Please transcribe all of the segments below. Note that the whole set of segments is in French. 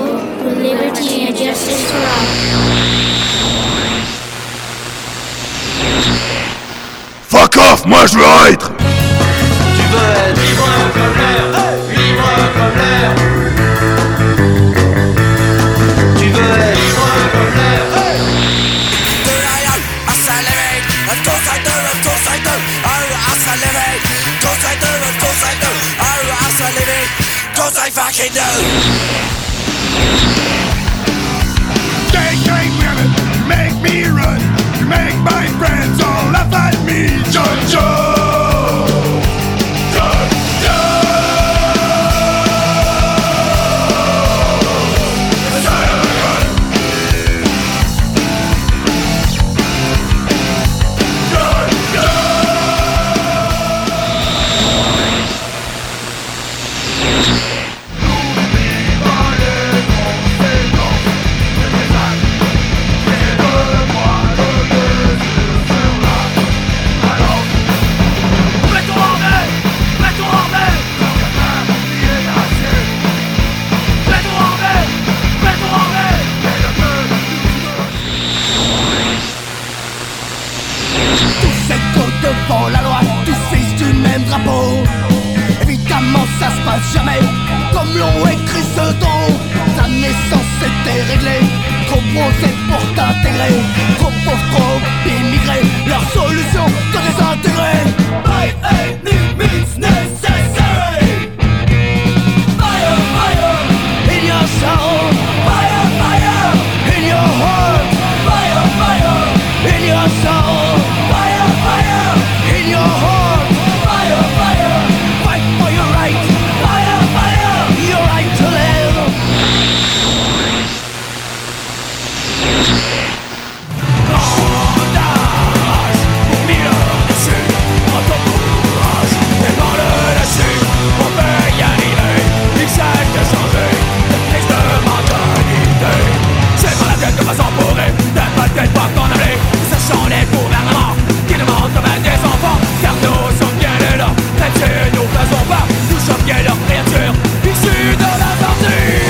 for liberty and justice for all. Fuck off, moi je veux être. Tu veux être libre comme l'air, libre comme l'air. Tu veux être libre comme l'air. Of course I do, of course I do. Oh, as I live it. Of course I do, of course I do. Oh, as I live it. Of course I fucking do. Gay women make me run. You make my friends all laugh at me. Jojo. Devant la loi, tous fils du même drapeau. Évidemment ça se passe jamais comme l'ont écrit ce don. Ta naissance était réglée, trop bronzé pour t'intégrer. Trop pauvre, trop immigré, leur solution te désintégrer. By any means necessary. Fire, fire, in your soul. Fire, fire, in your heart. Fire, fire, in your soul. Fire, fire, in your heart. Fire, fire, fight for your right. Fire, fire, your right to live. Bandage pour mille dessus. En ton courage et dans le dessus. On peut y arriver. Il s'agit de changer de crise de mentalité. C'est dans la tête de façon pourrie. T'as pas de tête pas qu'en aller. Sachant les gouvernements qui nous mentent comme des enfants. Car nous sommes bien là. Même si nous faisons pas. Nous sommes bien leurs créatures issues de la torture.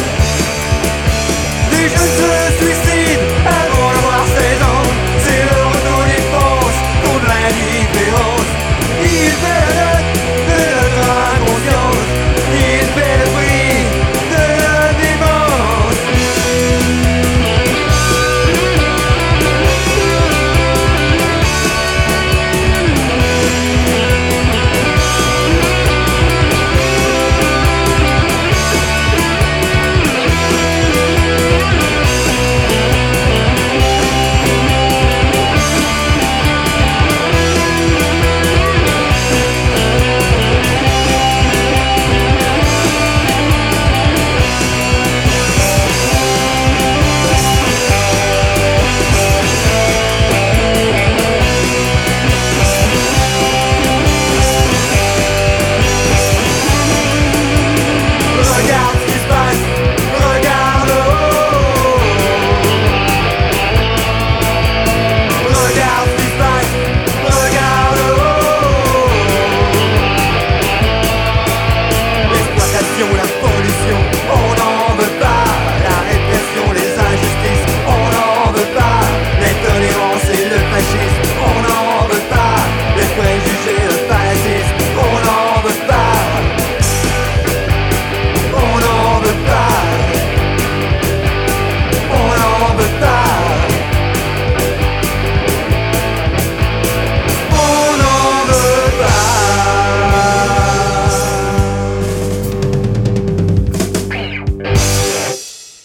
Les jeunes se suicident avant d'avoir 16 ans. C'est le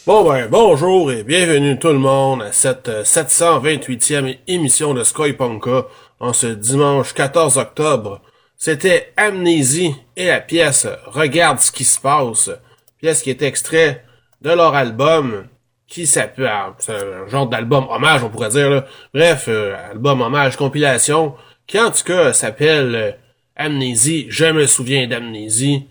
Bonjour et bienvenue tout le monde à cette 728e émission de Skoypunka en ce dimanche 14 octobre. C'était Amnésie et la pièce Regarde ce qui se passe, pièce qui est extrait de leur album qui s'appelle, c'est un genre d'album hommage on pourrait dire là. Bref, album hommage compilation qui en tout cas s'appelle Amnésie, je me souviens d'Amnésie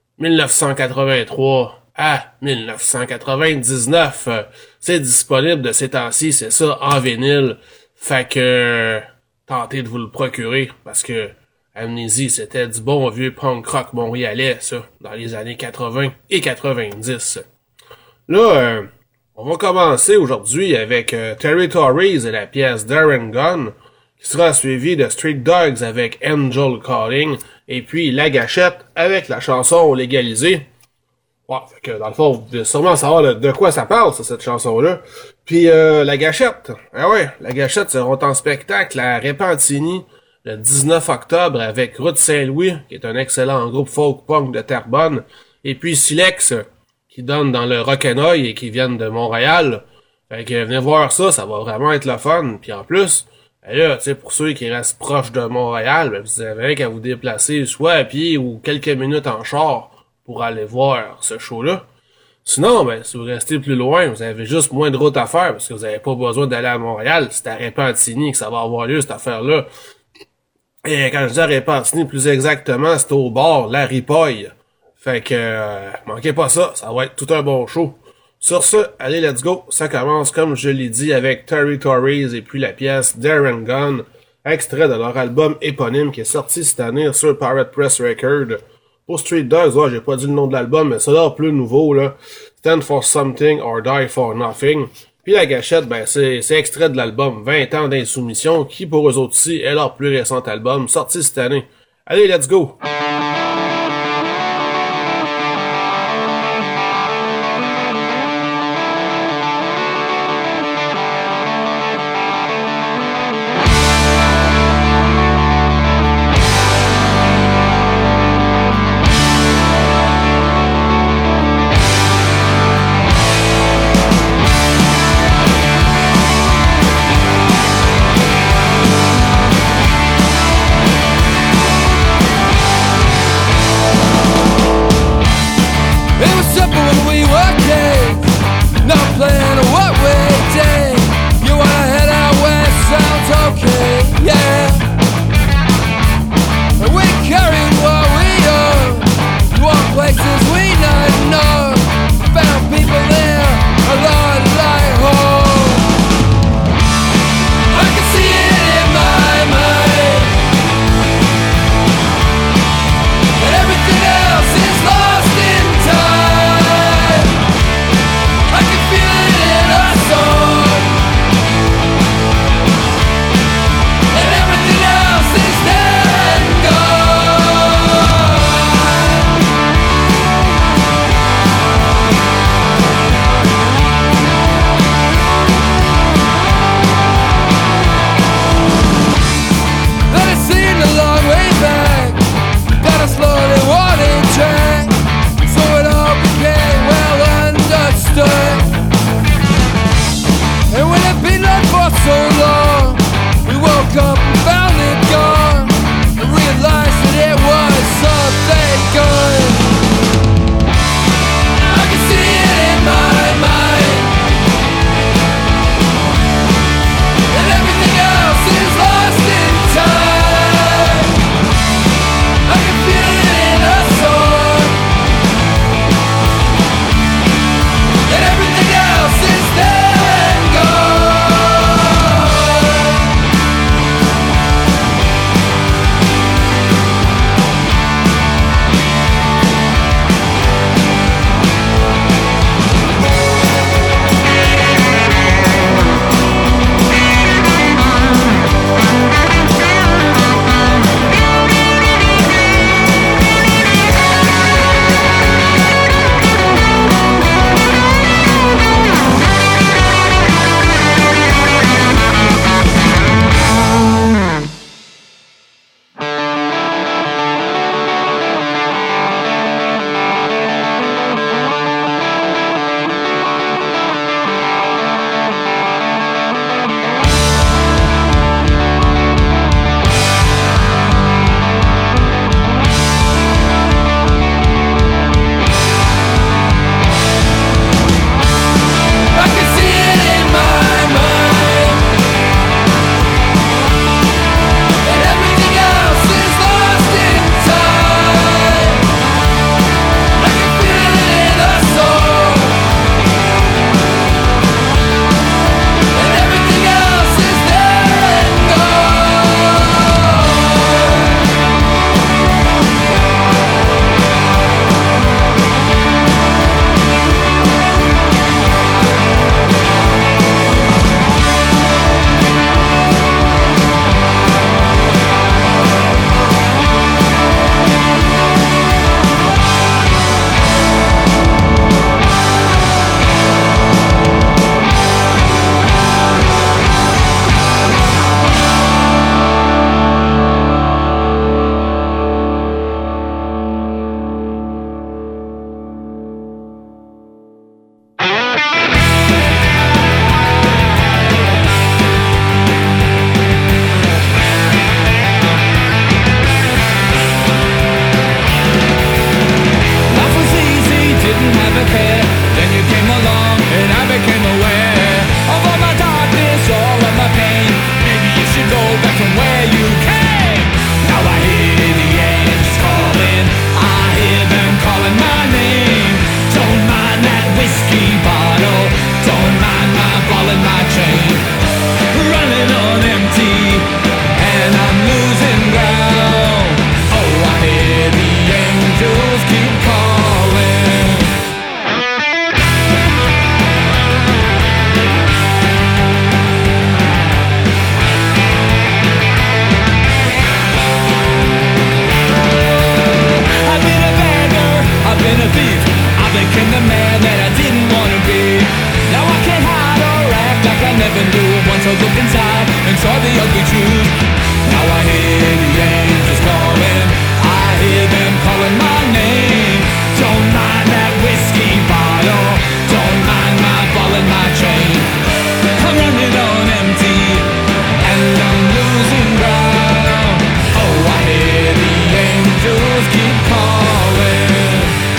1983 à 1999. C'est disponible de ces temps-ci, c'est ça, en vinyle. Fait que tentez de vous le procurer, parce que Amnésie, c'était du bon vieux punk rock montréalais, ça, dans les années 80 et 90. Là, on va commencer aujourd'hui avec Territories et la pièce Darren Gunn, qui sera suivie de Street Dogs avec Angel Calling, et puis La Gâchette avec la chanson Légalisée. Ouais, fait que dans le fond, vous devez sûrement savoir de quoi ça parle, ça, cette chanson-là. Puis La Gâchette. Ah ouais, La Gâchette seront en spectacle à Repentigny le 19 octobre avec Route Saint-Louis, qui est un excellent groupe folk-punk de Terrebonne, et puis Silex, qui donne dans le Rock'n'Oil et qui viennent de Montréal. Fait que venez voir ça, ça va vraiment être le fun. Puis en plus, là, tu sais, pour ceux qui restent proches de Montréal, ben, vous avez qu'à vous déplacer soit à pied ou quelques minutes en char pour aller voir ce show-là. Sinon, ben, si vous restez plus loin, vous avez juste moins de route à faire parce que vous avez pas besoin d'aller à Montréal. C'est à Repentigny que ça va avoir lieu, cette affaire-là. Et quand je dis à Repentigny, plus exactement, c'est au bar La Ripoille. Fait que, manquez pas ça, ça va être tout un bon show. Sur ce, allez, let's go. Ça commence, comme je l'ai dit, avec Territories et puis la pièce Darren Gunn, extrait de leur album éponyme qui est sorti cette année sur Pirate Press Record. Pour Street Dogs, ouais, j'ai pas dit le nom de l'album, mais ça a l'air plus nouveau, là. Stand for Something or Die for Nothing. Puis La Gâchette, ben, c'est extrait de l'album 20 ans d'insoumission, qui pour eux autres aussi est leur plus récent album, sorti cette année. Allez, let's go! man that I didn't wanna be. Now I can't hide or act like I never knew. Once I looked inside and saw the ugly truth. Now I hear the angels calling, I hear them calling my name. Don't mind that whiskey bottle, don't mind my ball and my chain. I'm running on empty and I'm losing ground. Oh, I hear the angels keep calling.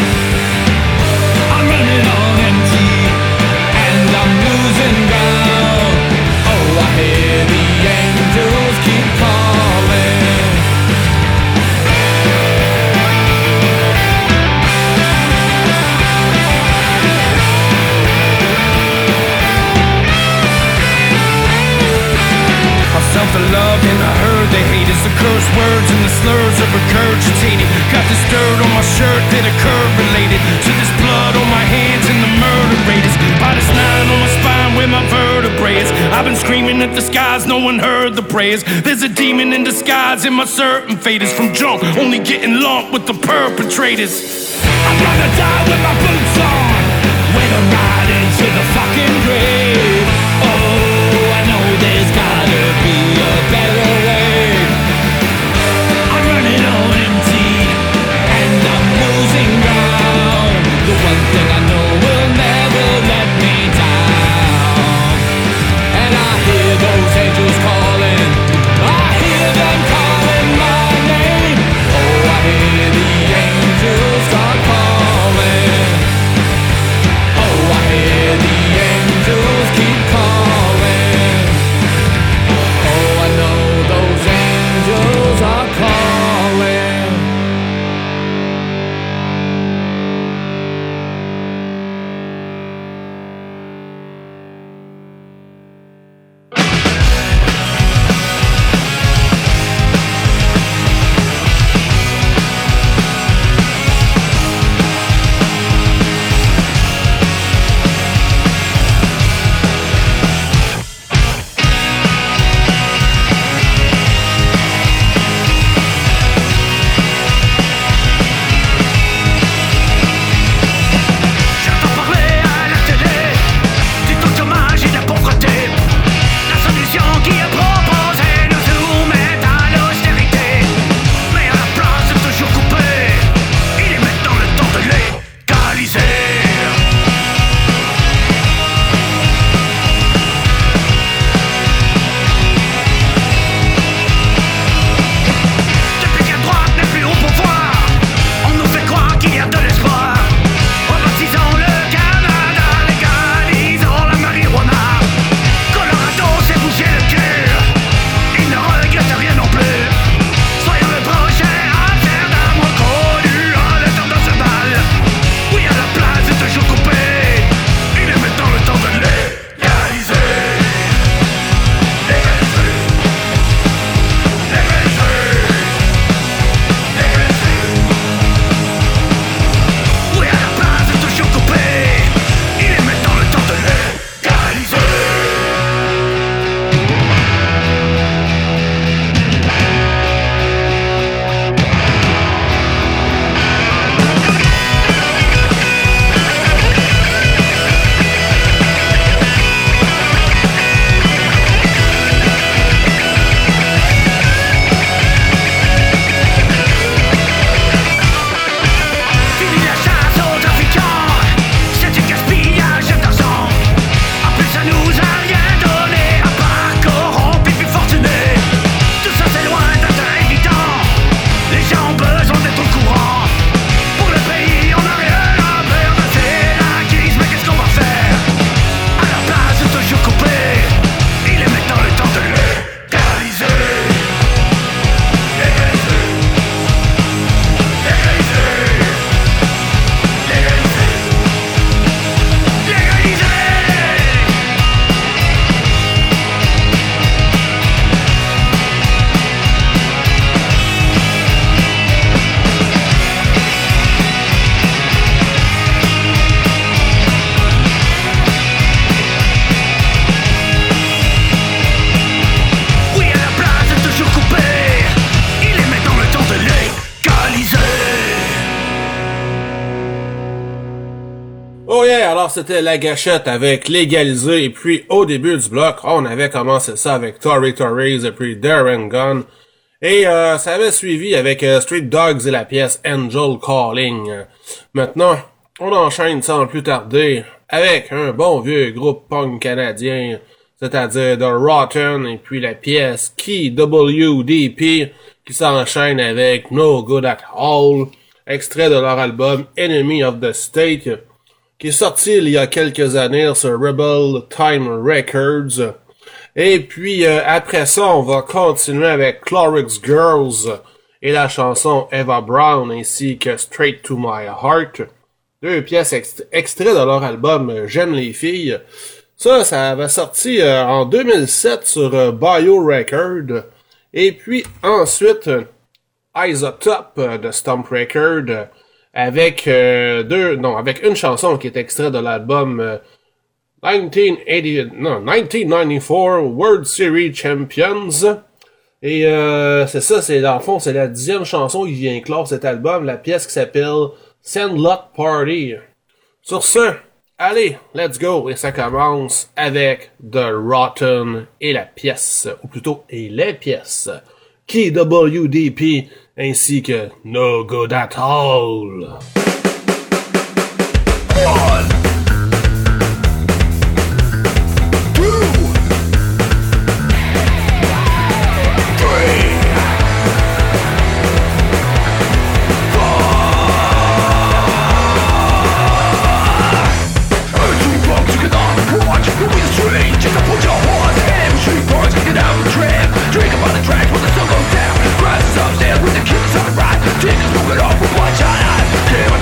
I'm running on empty and I'm losing ground. Oh, I hear the angels keep calling. I felt the love and I heard the hate. It's the curse words and the slurs of regurgitated. Got this dirt on my shirt that occurred related to this blood on my hands and the murder raiders. By this line on my spine where my vertebrae is. I've been screaming at the skies, no one heard the prayers. There's a demon in disguise in my certain faders. From jump, only getting lumped with the perpetrators. I'd rather die with my boots on, when I'm riding to the fucking grave. Oh, I know there's gotta be a better way. I'm running on empty and I'm losing ground. The one thing I know will never let me down. And I hear those angels calling, I hear them calling my name. Oh, I hear the angels start calling. Oh yeah, alors c'était La Gâchette avec Légalisé, et puis au début du bloc, on avait commencé ça avec Tory Torres et puis Darren Gunn. Et ça avait suivi avec Street Dogs et la pièce Angel Calling. Maintenant, on enchaîne sans plus tarder avec un bon vieux groupe punk canadien, c'est-à-dire The Rotten et puis la pièce Key WDP qui s'enchaîne avec No Good at All, extrait de leur album Enemy of the State, qui est sorti il y a quelques années sur Rebel Time Records. Et puis après ça, on va continuer avec Clorix Girls et la chanson Eva Brown ainsi que Straight to My Heart. Deux pièces extraits de leur album J'aime les filles. Ça avait sorti en 2007 sur Bio Record. Et puis ensuite, Isotope de Stomp Record avec avec une chanson qui est extrait de l'album 1994 World Series Champions. Et c'est ça, dans le fond, c'est la 10e chanson qui vient clore cet album, la pièce qui s'appelle Sandlot Party. Sur ce, allez, let's go, et ça commence avec The Rotten et la pièce, ou plutôt et les pièces, KWDP ainsi que No Good at All. Upstairs with the kids on the right, tickets moving off with one shot eyes.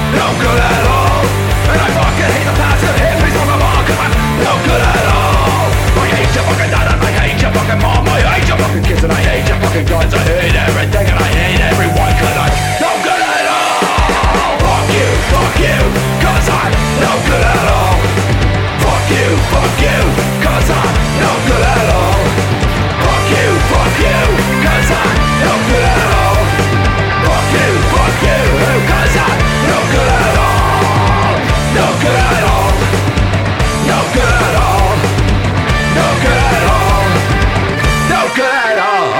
no good at all. And I fucking hate the past and hippies on the wall, 'cause I'm no good at all. I hate your fucking dad and I hate your fucking mom, I hate your fucking kids and I hate your fucking guns, I hate everything and I hate everyone, 'cause I'm no good at all. Fuck you, 'cause I'm no good at all. Fuck you, 'cause I'm no good at all. Fuck you, 'cause I'm no good at all. Fuck you, 'cause I'm no good at all. No good at all. No good at all. No good at all. No good at all.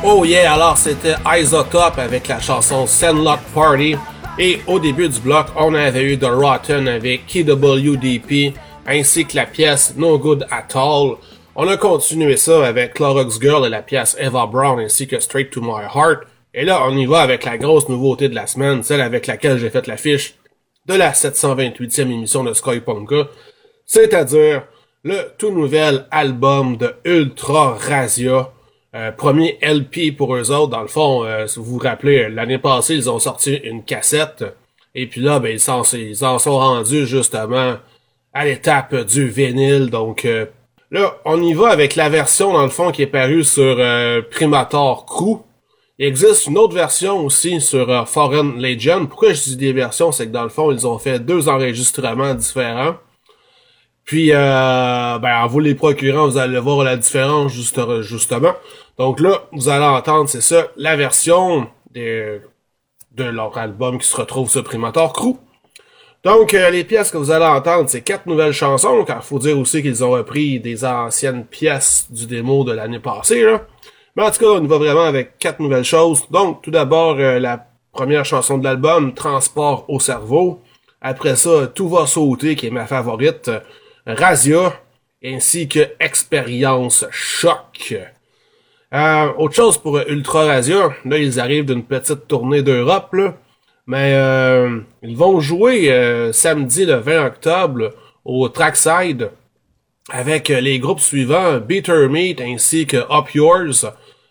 Oh yeah, alors c'était Isotope avec la chanson Sandlot Party. Et au début du bloc, on avait eu The Rotten avec KWDP, ainsi que la pièce No Good At All. On a continué ça avec Clorox Girl et la pièce Eva Brown, ainsi que Straight To My Heart. Et là, on y va avec la grosse nouveauté de la semaine, celle avec laquelle j'ai fait l'affiche de la 728e émission de Sky Punka, c'est-à-dire le tout nouvel album de Ultra Razia. Premier LP pour eux autres, dans le fond, si vous vous rappelez, l'année passée, ils ont sorti une cassette, et puis là, ben, ils en sont rendus justement à l'étape du vinyle, donc là, on y va avec la version, dans le fond, qui est parue sur Primator Crew. Il existe une autre version aussi sur Foreign Legion. Pourquoi je dis des versions, c'est que dans le fond, ils ont fait 2 enregistrements différents. Puis, en vous les procurant, vous allez voir la différence justement. Donc là, vous allez entendre, c'est ça, la version de leur album qui se retrouve sur Primator Crew. Donc, les pièces que vous allez entendre, c'est 4 nouvelles chansons, car il faut dire aussi qu'ils ont repris des anciennes pièces du démo de l'année passée, là. Mais en tout cas, on y va vraiment avec 4 nouvelles choses. Donc, tout d'abord, la première chanson de l'album, Transport au cerveau. Après ça, Tout va sauter, qui est ma favorite, Razia, ainsi que Expérience Choc. Autre chose pour Ultra Razia, là, ils arrivent d'une petite tournée d'Europe, là. Mais ils vont jouer samedi le 20 octobre au Trackside avec les groupes suivants, Bitter Meat ainsi que Up Yours.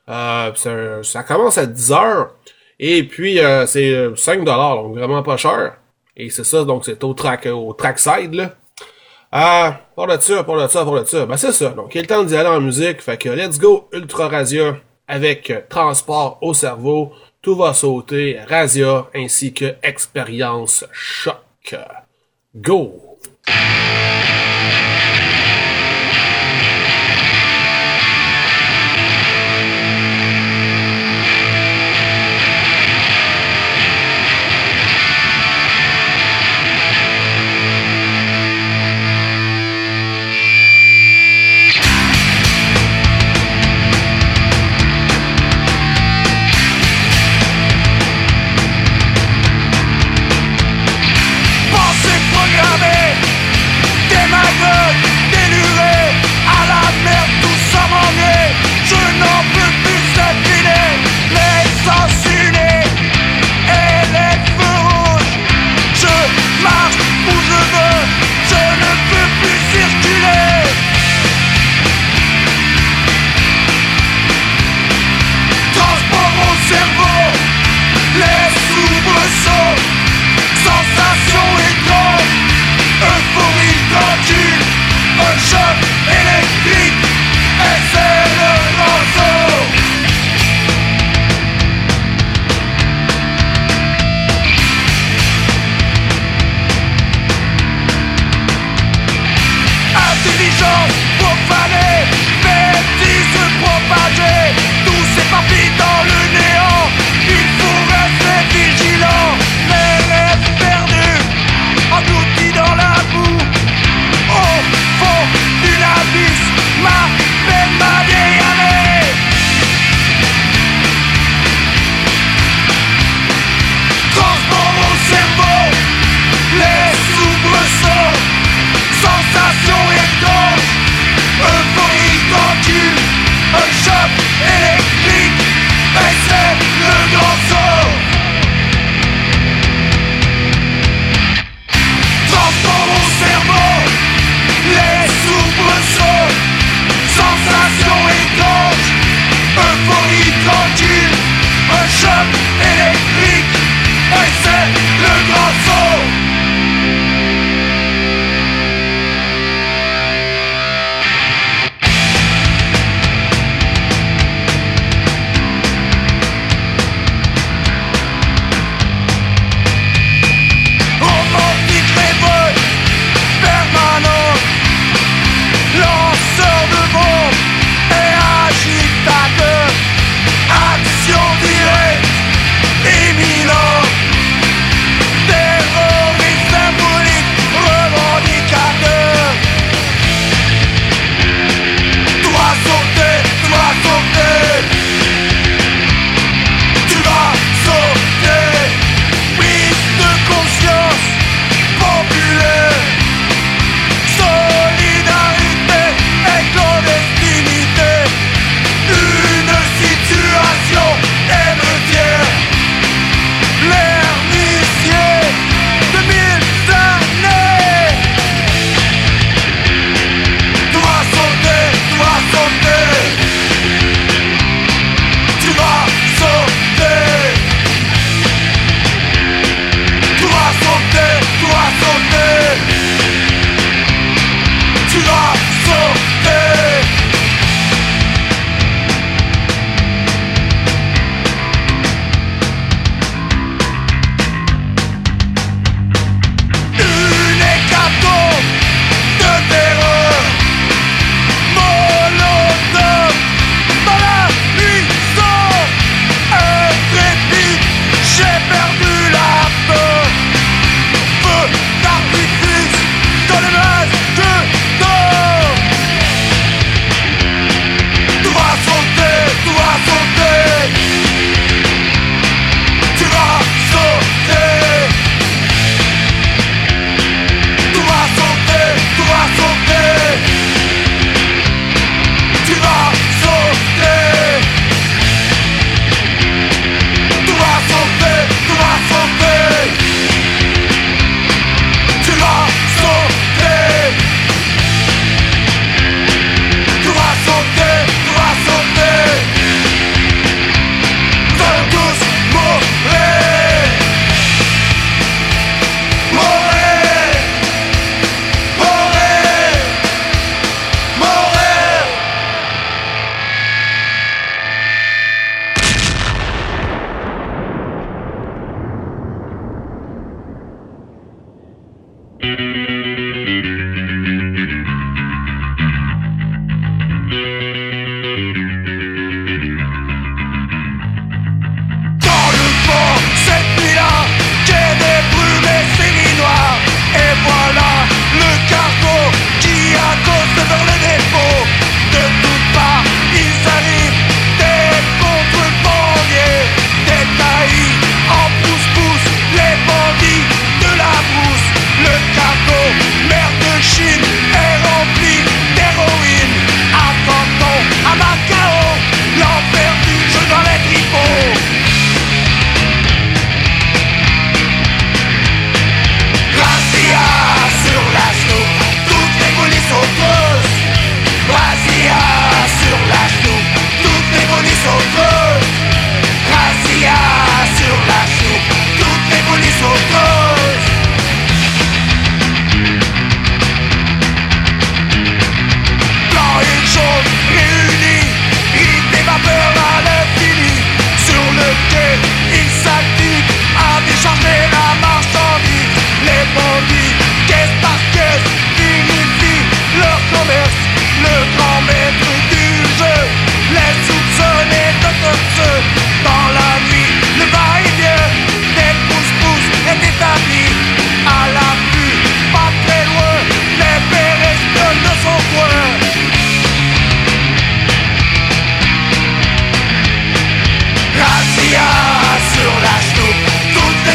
Ça commence à 10h et puis c'est $5, donc vraiment pas cher. Et c'est ça, donc c'est au Trackside, là. Pour de ça. Ben c'est ça, donc il est le temps d'y aller en musique, fait que let's go Ultra Razia avec Transport au cerveau. Tout va sauter, Razia, ainsi que Expérience Choc. Go!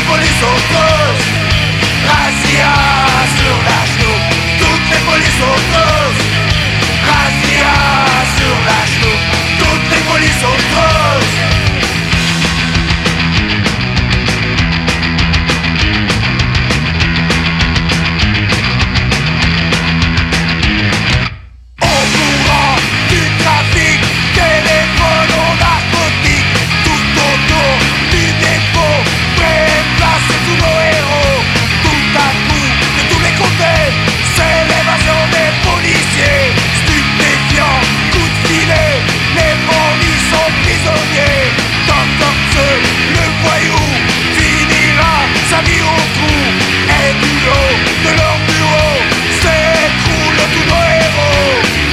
polices au creuses, razzia sur la genou. Toutes les polices au creuses, razzia sur la genou. Toutes les polices au creuses. Au courant du trafic, téléphone narcotique, tout autour du dépôt, près place tous nos héros. Tout à coup, de tous les côtés, c'est l'évasion des policiers. Stupéfiants, coups de filet, les bandits sont prisonniers. Tant que le voyou finira sa vie au trou, et du haut de leur bureau s'écroulent tous nos héros.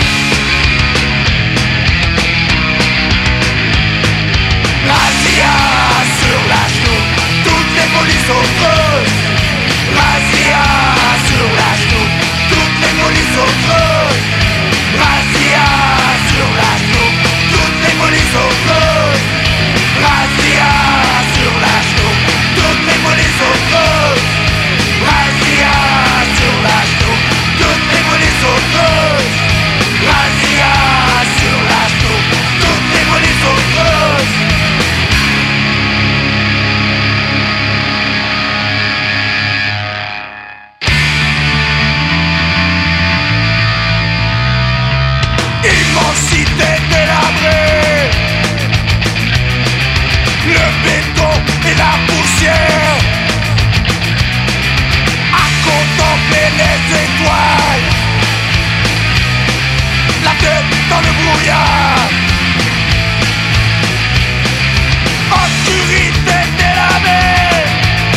Razzia sur la genou, toutes les polices au creuses. Razzia sur la genou, toutes les polices au creuses. Razzia sur la genou, toutes les polices au creuses. Razzia sur la genou, toutes les polices au creuses. Razzia sur la genou, toutes les polices au creuses. Razzia sur la genou, toutes les polices au creuses. Immensité délabrée, le béton et la poussière, à contempler les étoiles, la tête dans le brouillard. Obscurité délavée,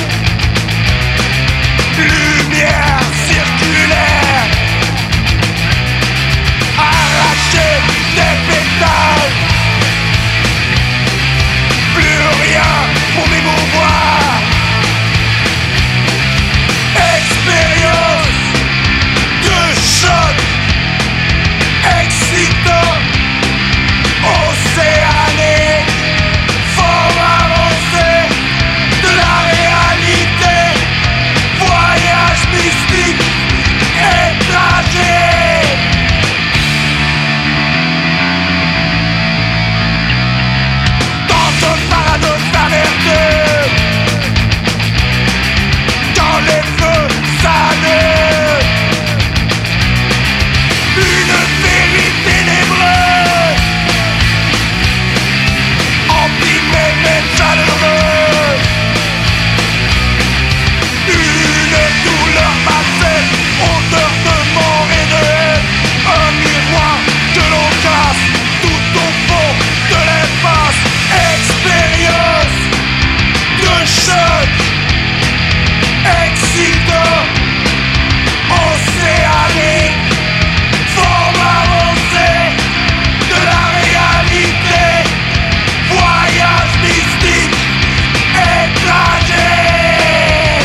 lumière circulaire, arracher des pétales, plus rien pour m'émouvoir. Expérience de choc, excitant, océanique, forme avancée de la réalité, voyage mystique et tragique. Dans un paradoxe alerteux, quand les feux s'allument, une vérité ténébreuse, emplimée mais chaleureuse, une douleur passée, odeur de mort et de haine, un miroir que l'on casse tout au fond de l'espace. Expérience de choc, excitant, océanique, forme avancée de la réalité, voyage mystique et tragique.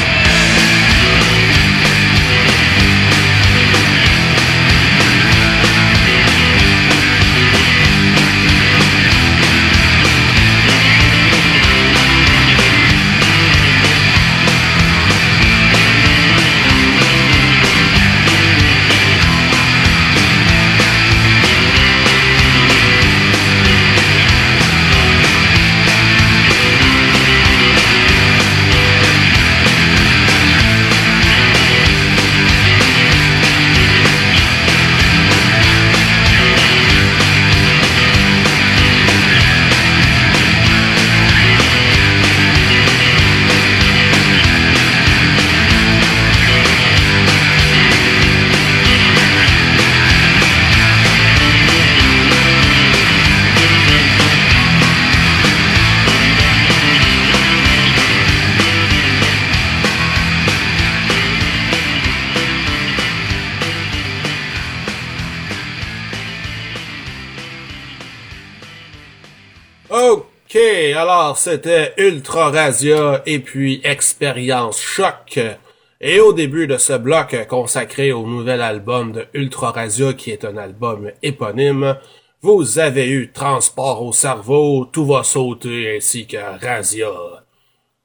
OK, alors c'était Ultra Razia et puis Expérience Choc. Et au début de ce bloc consacré au nouvel album de Ultra Razia, qui est un album éponyme, vous avez eu Transport au cerveau, Tout va sauter ainsi que Razia.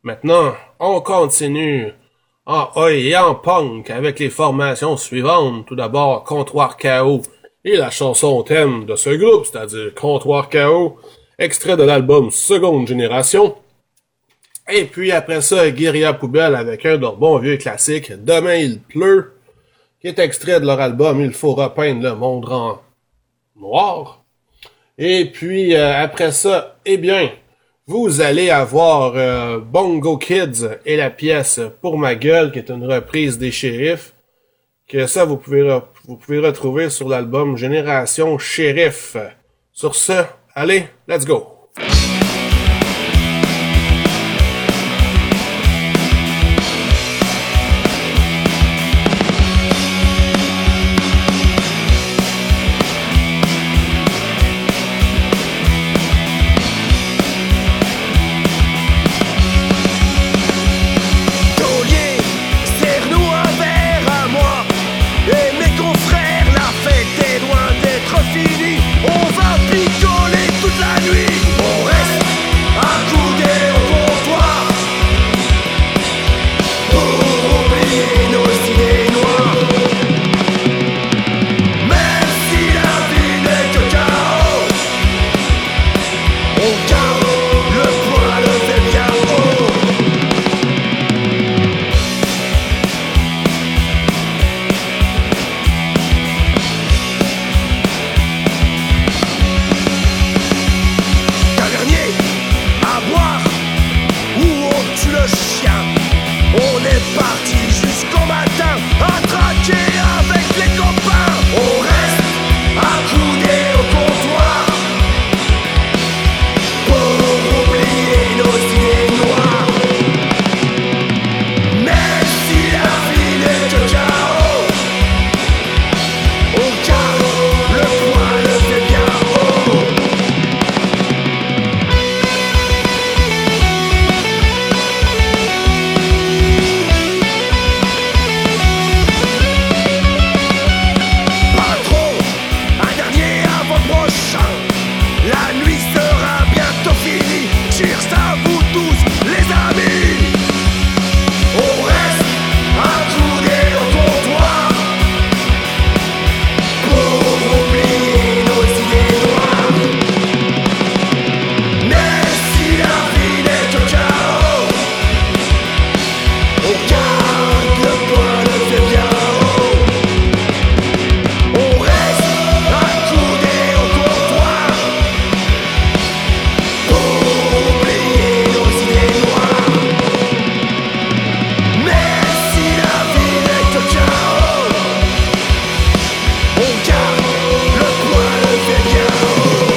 Maintenant, on continue en oi et en punk avec les formations suivantes. Tout d'abord, Comptoir KO et la chanson thème de ce groupe, c'est-à-dire Comptoir KO, extrait de l'album Seconde Génération. Et puis après ça, Guérilla Poubelle avec un de leurs bons vieux classiques, Demain il pleut, qui est extrait de leur album Il faut repeindre le monde en noir. Et puis après ça, eh bien, vous allez avoir Bongo Kids et la pièce Pour ma gueule, qui est une reprise des Shérifs, que ça vous pouvez retrouver sur l'album Génération Shérif. Sur ce, allez, let's go! On va picoler toute la nuit. On reste accoudés au comptoir pour oublier nos idées noires. Même si la vie n'est que chaos, on garde le poids, le fait bien haut. On est parti jusqu'au matin à traquer avec les copains. On reste accoudés au comptoir pour oublier nos idées noires. Même si la vie n'est que chaos, on garde le poids, le fait bien haut. La nuit sera bientôt finie. Cheers à vous tous les amis. On reste accoudés au comptoir pour oublier nos idées noires. Même si la vie n'est que chaos, on garde le poids, le fait bien haut. On reste accoudés au comptoir pour oublier nos idées noires. Même si la vie n'est que chaos, on garde le poids, le fait bien haut.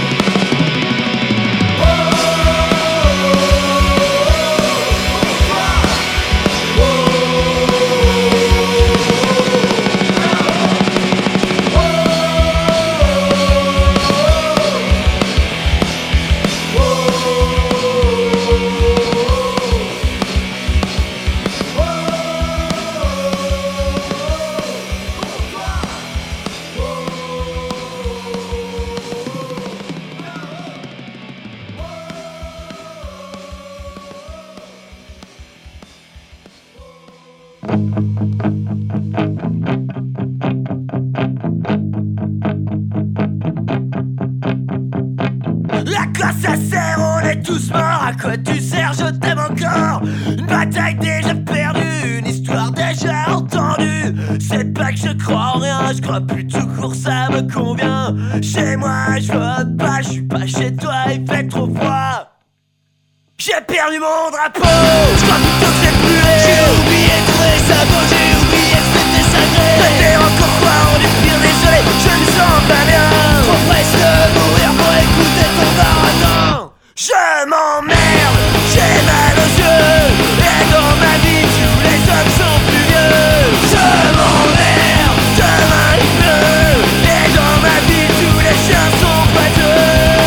La classe ça sert, on est tous morts. À quoi tu sers, je t'aime encore. Une bataille déjà perdue, une histoire déjà entendue. C'est pas que je crois en rien, je crois plus tout court, ça me convient. Chez moi, je vote pas, je suis pas chez toi, il fait trop froid. J'ai perdu mon drapeau, je crois plutôt que c'est brûlé. J'ai oublié de trouver sa peau, j'ai oublié que c'était sacré. C'était encore quoi, on est pire, désolé, je me sens pas bien. Trop presque de mourir pour écouter ton baratin. Je m'emmerde, j'ai mal aux yeux. Et dans ma vie, tous les hommes sont plus vieux. Je m'emmerde, demain il pleut. Et dans ma vie, tous les chiens sont boiteux.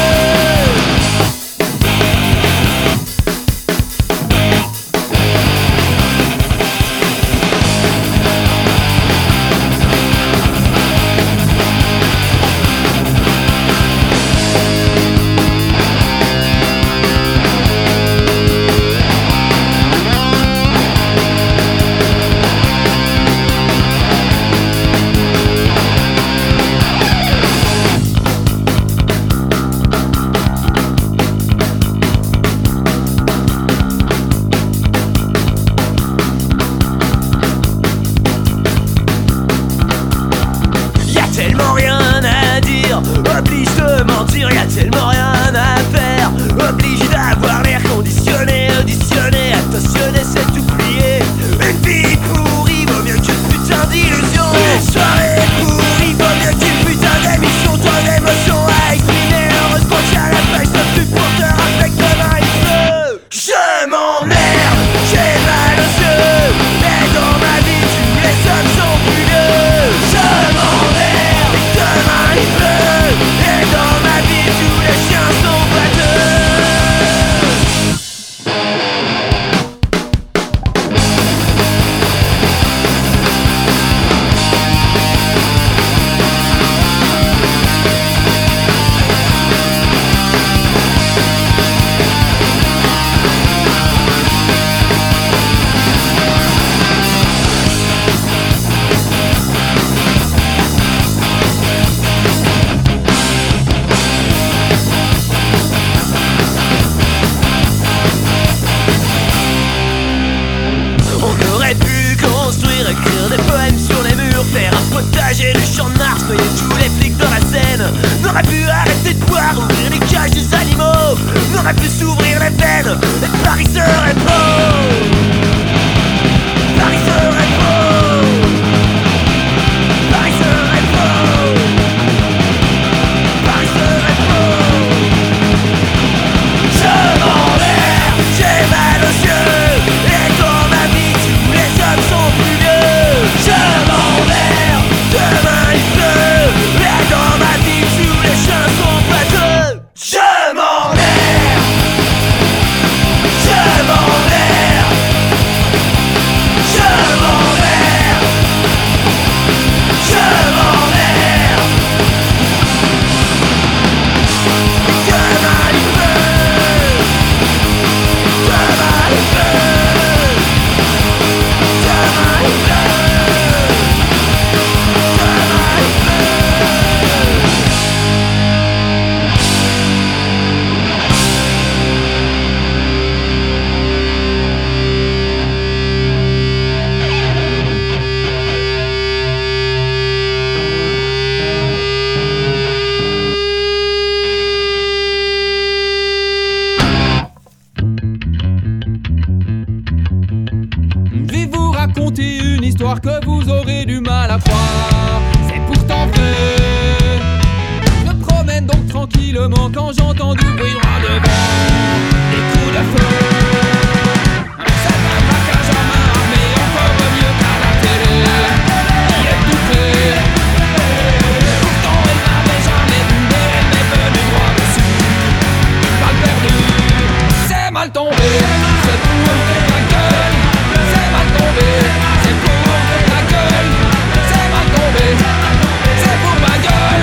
raconter une histoire que vous aurez du mal à croire. C'est pourtant vrai. Je me promène donc tranquillement quand j'entends du bruit droit devant. Des coups de feu. C'est un braquage en main armée, encore mieux qu'à la télé. Il est tout prêt. Pourtant elle n'avait jamais vu, mais elle m'est venue droit dessus. Une balle perdue. C'est mal tombé. C'est pour ma gueule. C'est mal tombé. C'est pour ma gueule. C'est mal tombé. C'est pour ma gueule.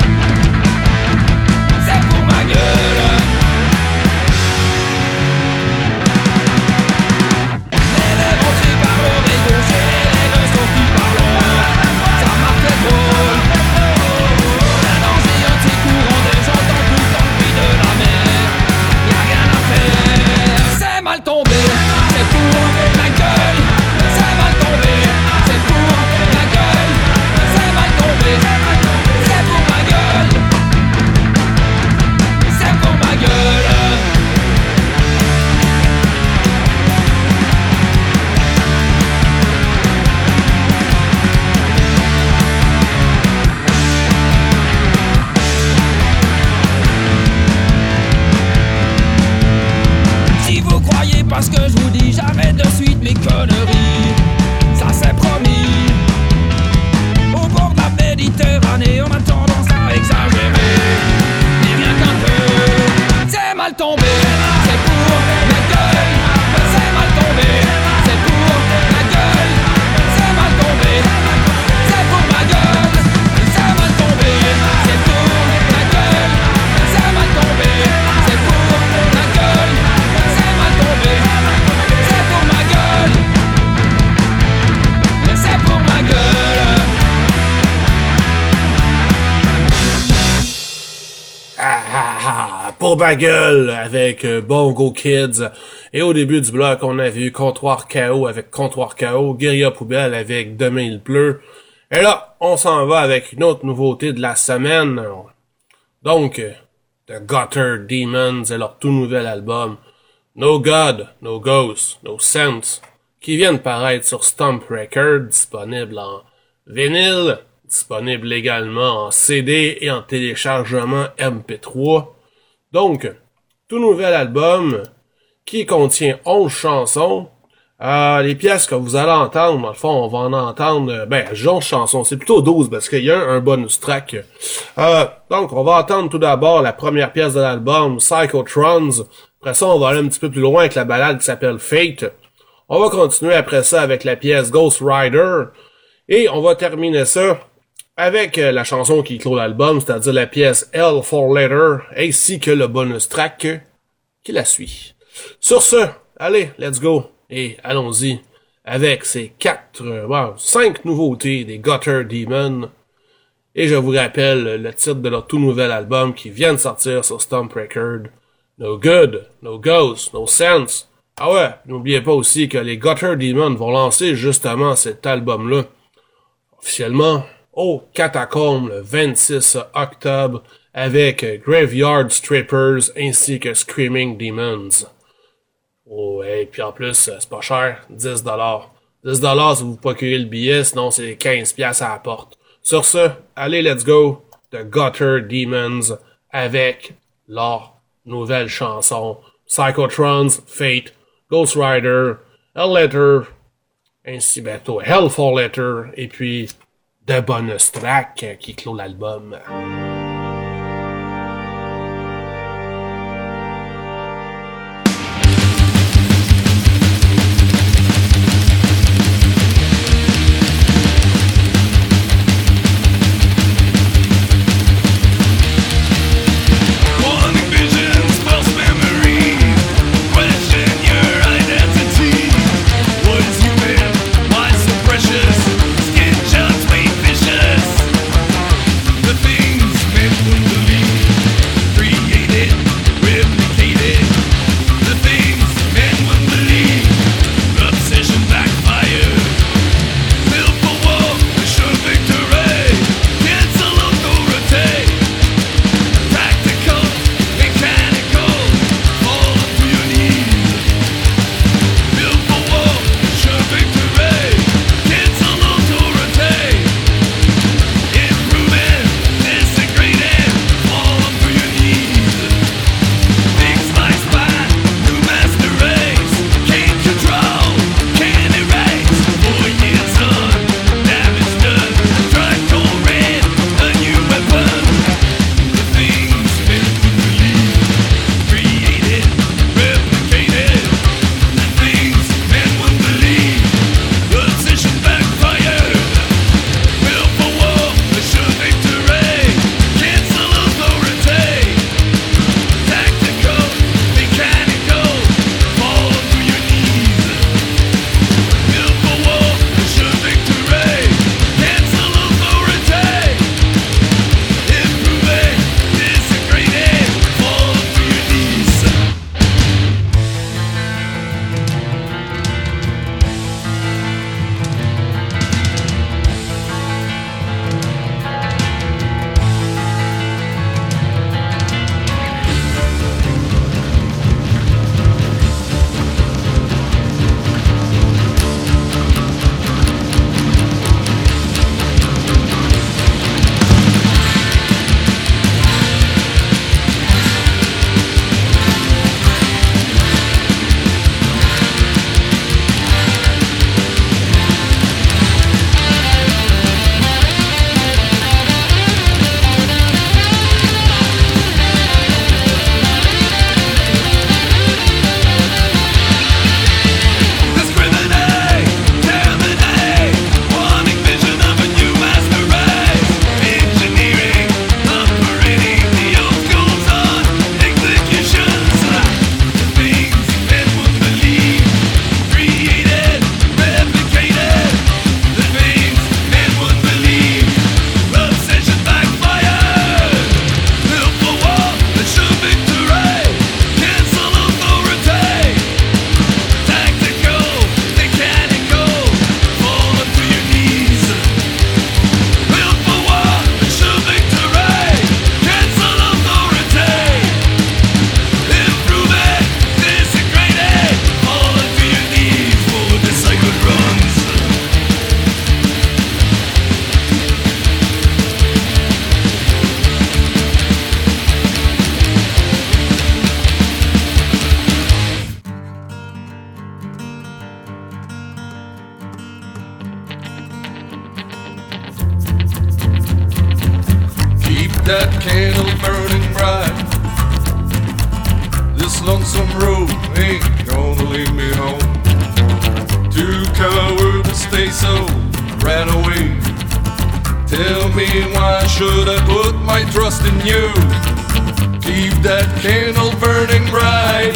C'est pour ma gueule. Les lèvres entrées par l'oreille gauche et les lèvres sorties par l'autre. Ça m'a fait drôle. Un danger anti-courant, j'entends tout le temps le bruit de la mer. Y'a rien à faire. C'est mal tombé. C'est pour ma gueule. C'est mal tombé. C'est pour ma gueule. C'est mal tombé. C'est pour ma gueule. C'est pour ma gueule. Si vous croyez pas ce que je vous dis, j'arrête de suite mes conneries. Ça c'est promis. Au bord de la Méditerranée, on a tendance à exagérer. Mais rien qu'un peu. C'est mal tombé. C'est pour ma gueule. C'est mal tombé. C'est pour ma gueule. C'est mal tombé. C'est pour ma gueule. C'est mal tombé. C'est pour ma gueule. C'est mal tombé. C'est pour ma gueule. C'est mal tombé. C'est pour ma gueule. C'est pour ma gueule. Pour ma gueule avec Bongo Kids. Et au début du bloc, on avait eu Comptoir KO avec Comptoir KO, Guérilla Poubelle avec Demain il pleut. Et là, on s'en va avec une autre nouveauté de la semaine. Donc, The Gutter Demons et leur tout nouvel album No God, No Ghost, No Sense, qui vient de paraître sur Stomp Records, disponible en vinyle, disponible également en CD et en téléchargement MP3. Donc, tout nouvel album qui contient 11 chansons. Les pièces que vous allez entendre, dans le fond, on va en entendre, 11 chansons, c'est plutôt 12 parce qu'il y a un bonus track. Donc, on va entendre tout d'abord la première pièce de l'album, Psychotrons. Après ça, on va aller un petit peu plus loin avec la ballade qui s'appelle Fate. On va continuer après ça avec la pièce Ghost Rider. Et on va terminer ça avec la chanson qui clôt l'album, c'est-à-dire la pièce Hell for Later, ainsi que le bonus track qui la suit. Sur ce, allez, let's go, et allons-y avec ces 5 nouveautés des Gutter Demons. Et je vous rappelle le titre de leur tout nouvel album qui vient de sortir sur Stomp Record, No Good, No Ghost, No Sense. Ah ouais, n'oubliez pas aussi que les Gutter Demons vont lancer justement cet album-là officiellement au Catacombe le 26 octobre avec Graveyard Strippers ainsi que Screaming Demons. Oh, et puis en plus, c'est pas cher, 10$. 10$ si vous procurez le billet, sinon c'est 15$ à la porte. Sur ce, allez, let's go, The Gutter Demons avec leur nouvelle chanson Psychotrons, Fate, Ghost Rider, Hell Letter, ainsi bientôt Hell for Letter, et puis The Bonus Track qui clôt l'album. Precious, skin just made vicious. The things road ain't gonna lead me home. Too coward to stay, so ran away. Tell me, why should I put my trust in you? Keep that candle burning bright.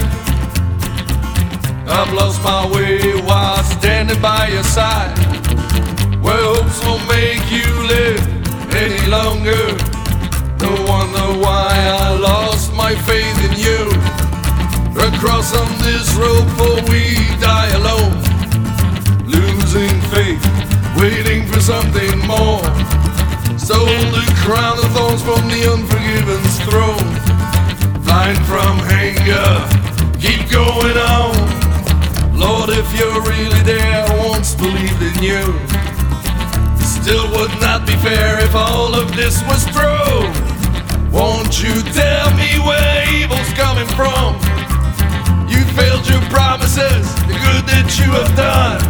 I've lost my way while standing by your side. Well, hopes won't make you live any longer. No wonder why I lost my faith in you. Across on this road, for we die alone. Losing faith, waiting for something more. Stole the crown of thorns from the unforgiven's throne. Blind from anger, keep going on. Lord, if you're really there, I once believed in you. Still would not be fair if all of this was true. Won't you tell me where evil's coming from? You failed your promises, the good that you have done.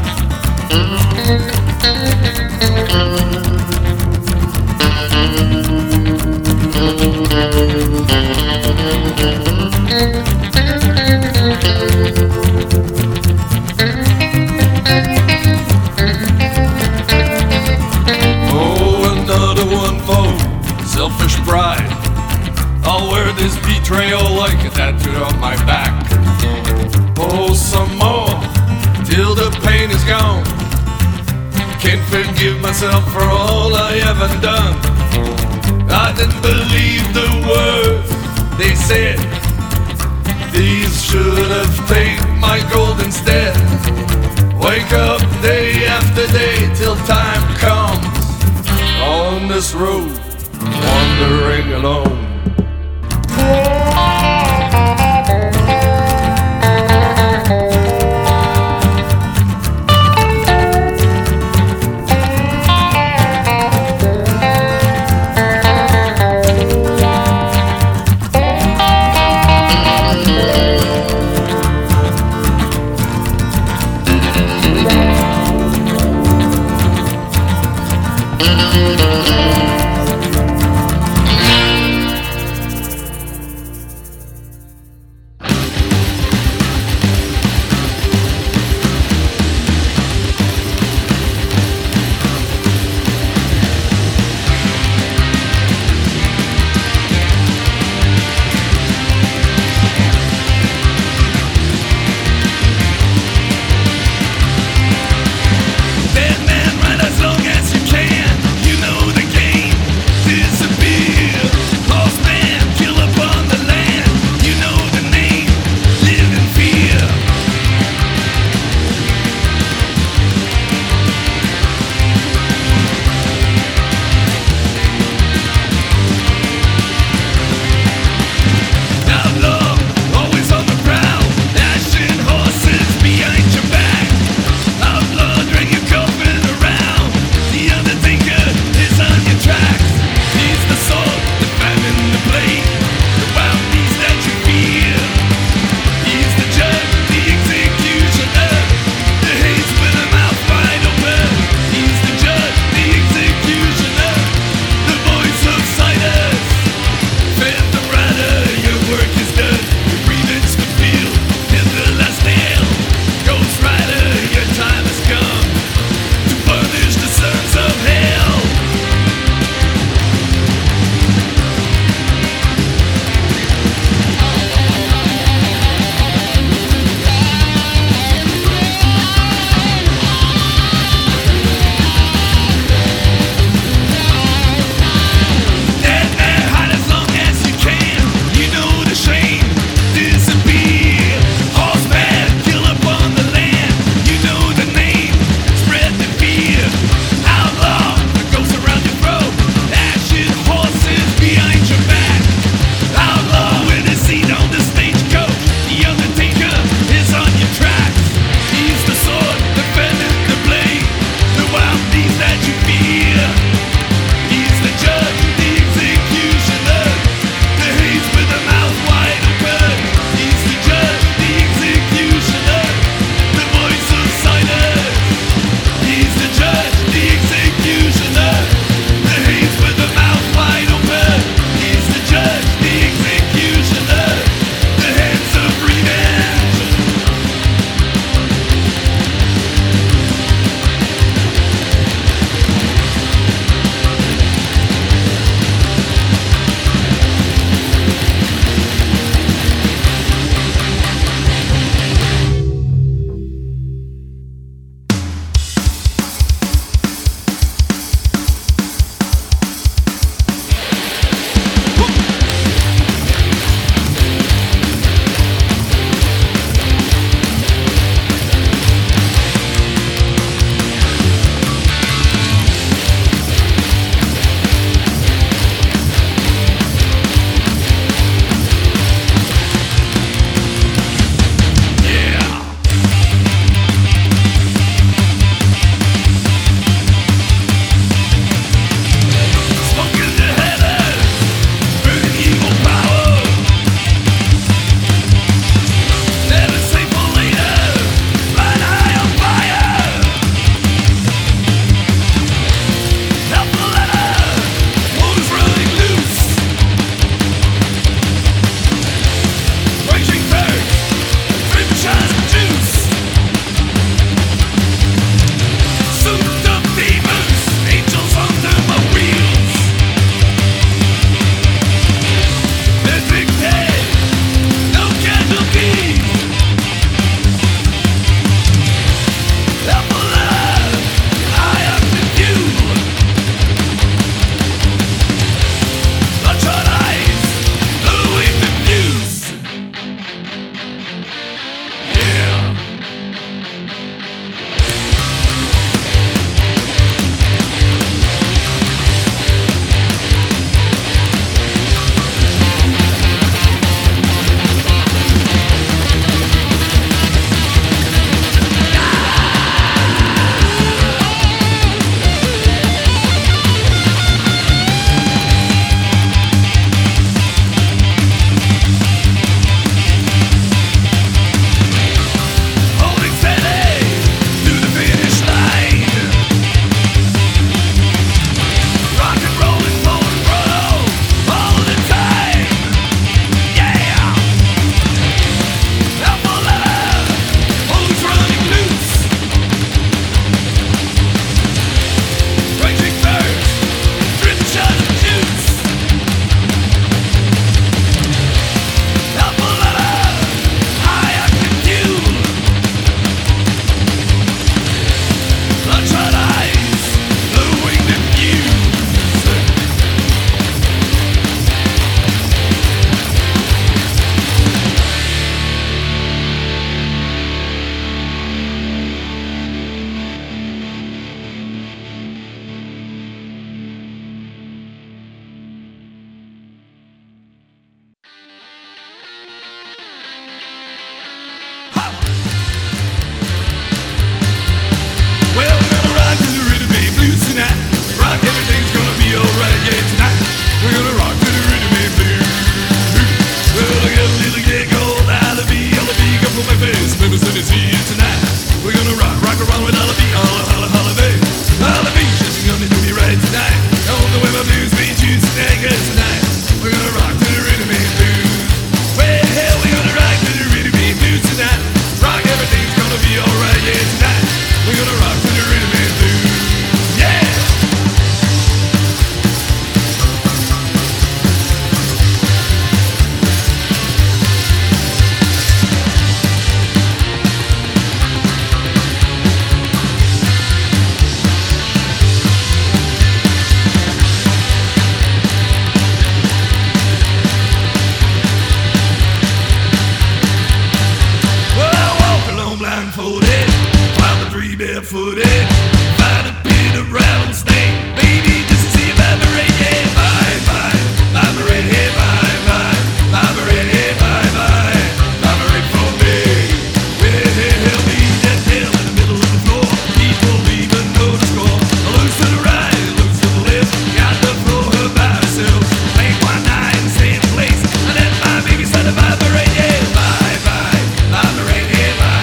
Oh, another one for selfish pride. I'll wear this betrayal like a tattoo on my back. Oh, some more, till the pain is gone. Can't forgive myself for all I haven't done. I didn't believe the words they said. These should have taken my gold instead. Wake up day after day till time comes. On this road, wandering alone. yeah, tonight we're gonna rock to the rhythm and blues. Well, I got a little gig called Alibi, Alibi, come from my face, Memphis, Tennessee, tonight we're gonna rock around with Alibi, Alibi, Alibi, she's gonna do me right tonight. On the way my blues be juicy niggas tonight. We're gonna rock to the rhythm and blues. Well, hell, we're gonna rock to the rhythm and blues tonight. Rock, everything's gonna be alright, yeah, tonight we're gonna rock to the rhythm and blues. Yeah! Blindfolded, while the three barefooted, find a bit of rattlesnake, baby, just to see if I'm a red, yeah, bye, I'm a red, yeah, bye, I'm a red, yeah, bye, I'm a red for me. Well, be that hell in the middle of the floor, people even know the score. Loose to the right, loose to the left, got to throw her by herself. Ain't one night and stay in place, and then my baby said if I'm a red, yeah, bye, I'm a red, yeah, bye.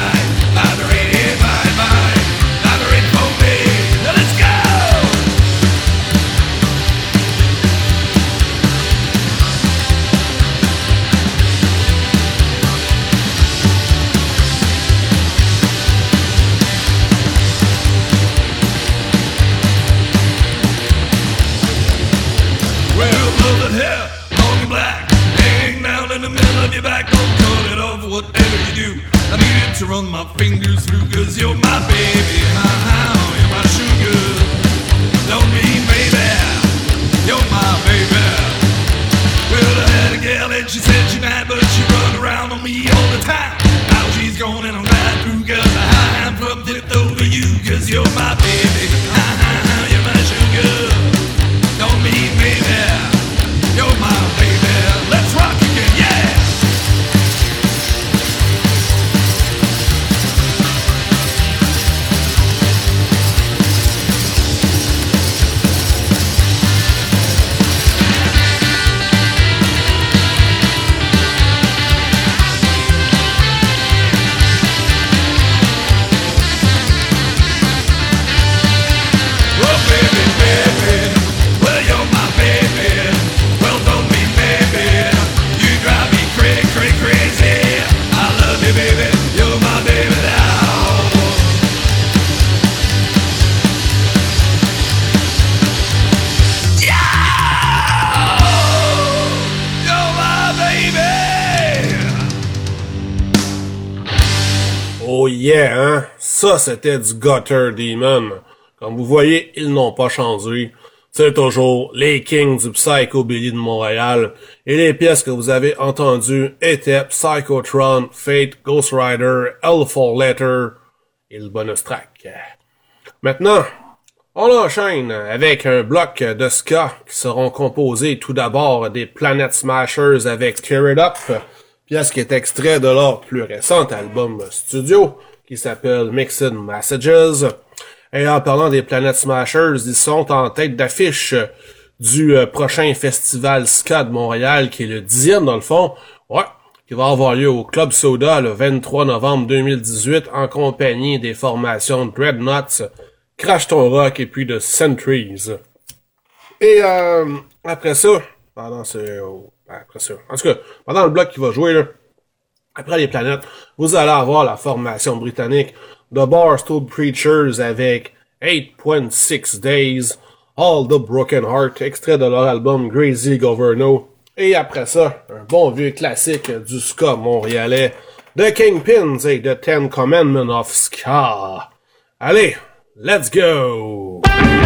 To run my fingers through, cause you're my baby, you're my sugar. Don't mean baby, you're my baby. Well, I had a gal and she said she mad, but she run around on me all the time. Now she's gone and I'm right through, cause I'm from dipped over you, cause you're my baby, you're my sugar. Don't mean baby, you're my baby. Let's rock again, yeah! Oh yeah, hein? Ça, c'était du Gutter Demon. Comme vous voyez, ils n'ont pas changé. C'est toujours les Kings du Psychobilly de Montréal. Et les pièces que vous avez entendues étaient Psychotron, Fate, Ghost Rider, L4 Letter et le bonus track. Maintenant, on enchaîne avec un bloc de ska qui seront composés tout d'abord des Planet Smashers avec Tear It Up, pièce qui est extrait de leur plus récent album studio qui s'appelle Mixed Messages. Et en parlant des Planet Smashers, ils sont en tête d'affiche du prochain festival ska de Montréal, qui est le 10e dans le fond, qui va avoir lieu au Club Soda le 23 novembre 2018 en compagnie des formations Dreadnoughts, Crash Ton Rock et puis de Centuries. Et après ça, en tout cas, pendant le bloc qui va jouer, là, après les planètes, vous allez avoir la formation britannique The Barstool Preachers avec 8.6 Days, All the Broken Heart, extrait de leur album Crazy Governo. Et après ça, un bon vieux classique du ska montréalais, The Kingpins et The Ten Commandments of Ska. Allez, let's go!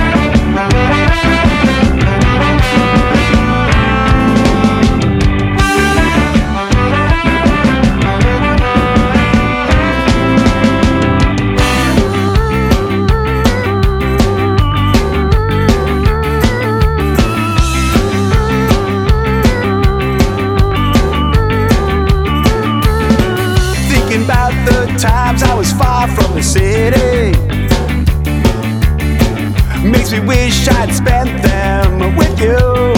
Times I was far from the city makes me wish I'd spent them with you.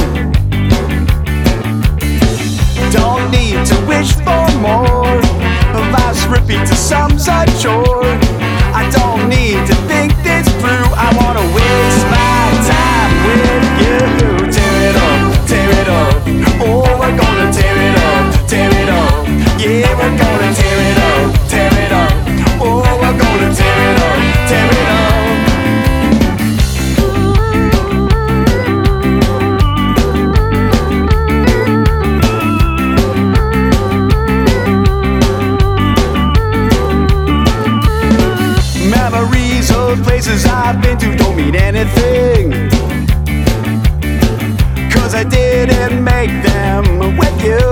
Don't need to wish for more. Life's repeat to some such chore. I don't need to think this through. I wanna waste my time with you. Tear it up, tear it up. Oh, we're gonna tear it up, tear it up. Yeah, we're gonna tear it up, tear it up. Oh, we're gonna tear it up, tear it up. Memories of places I've been to don't mean anything, 'cause I didn't make them with you.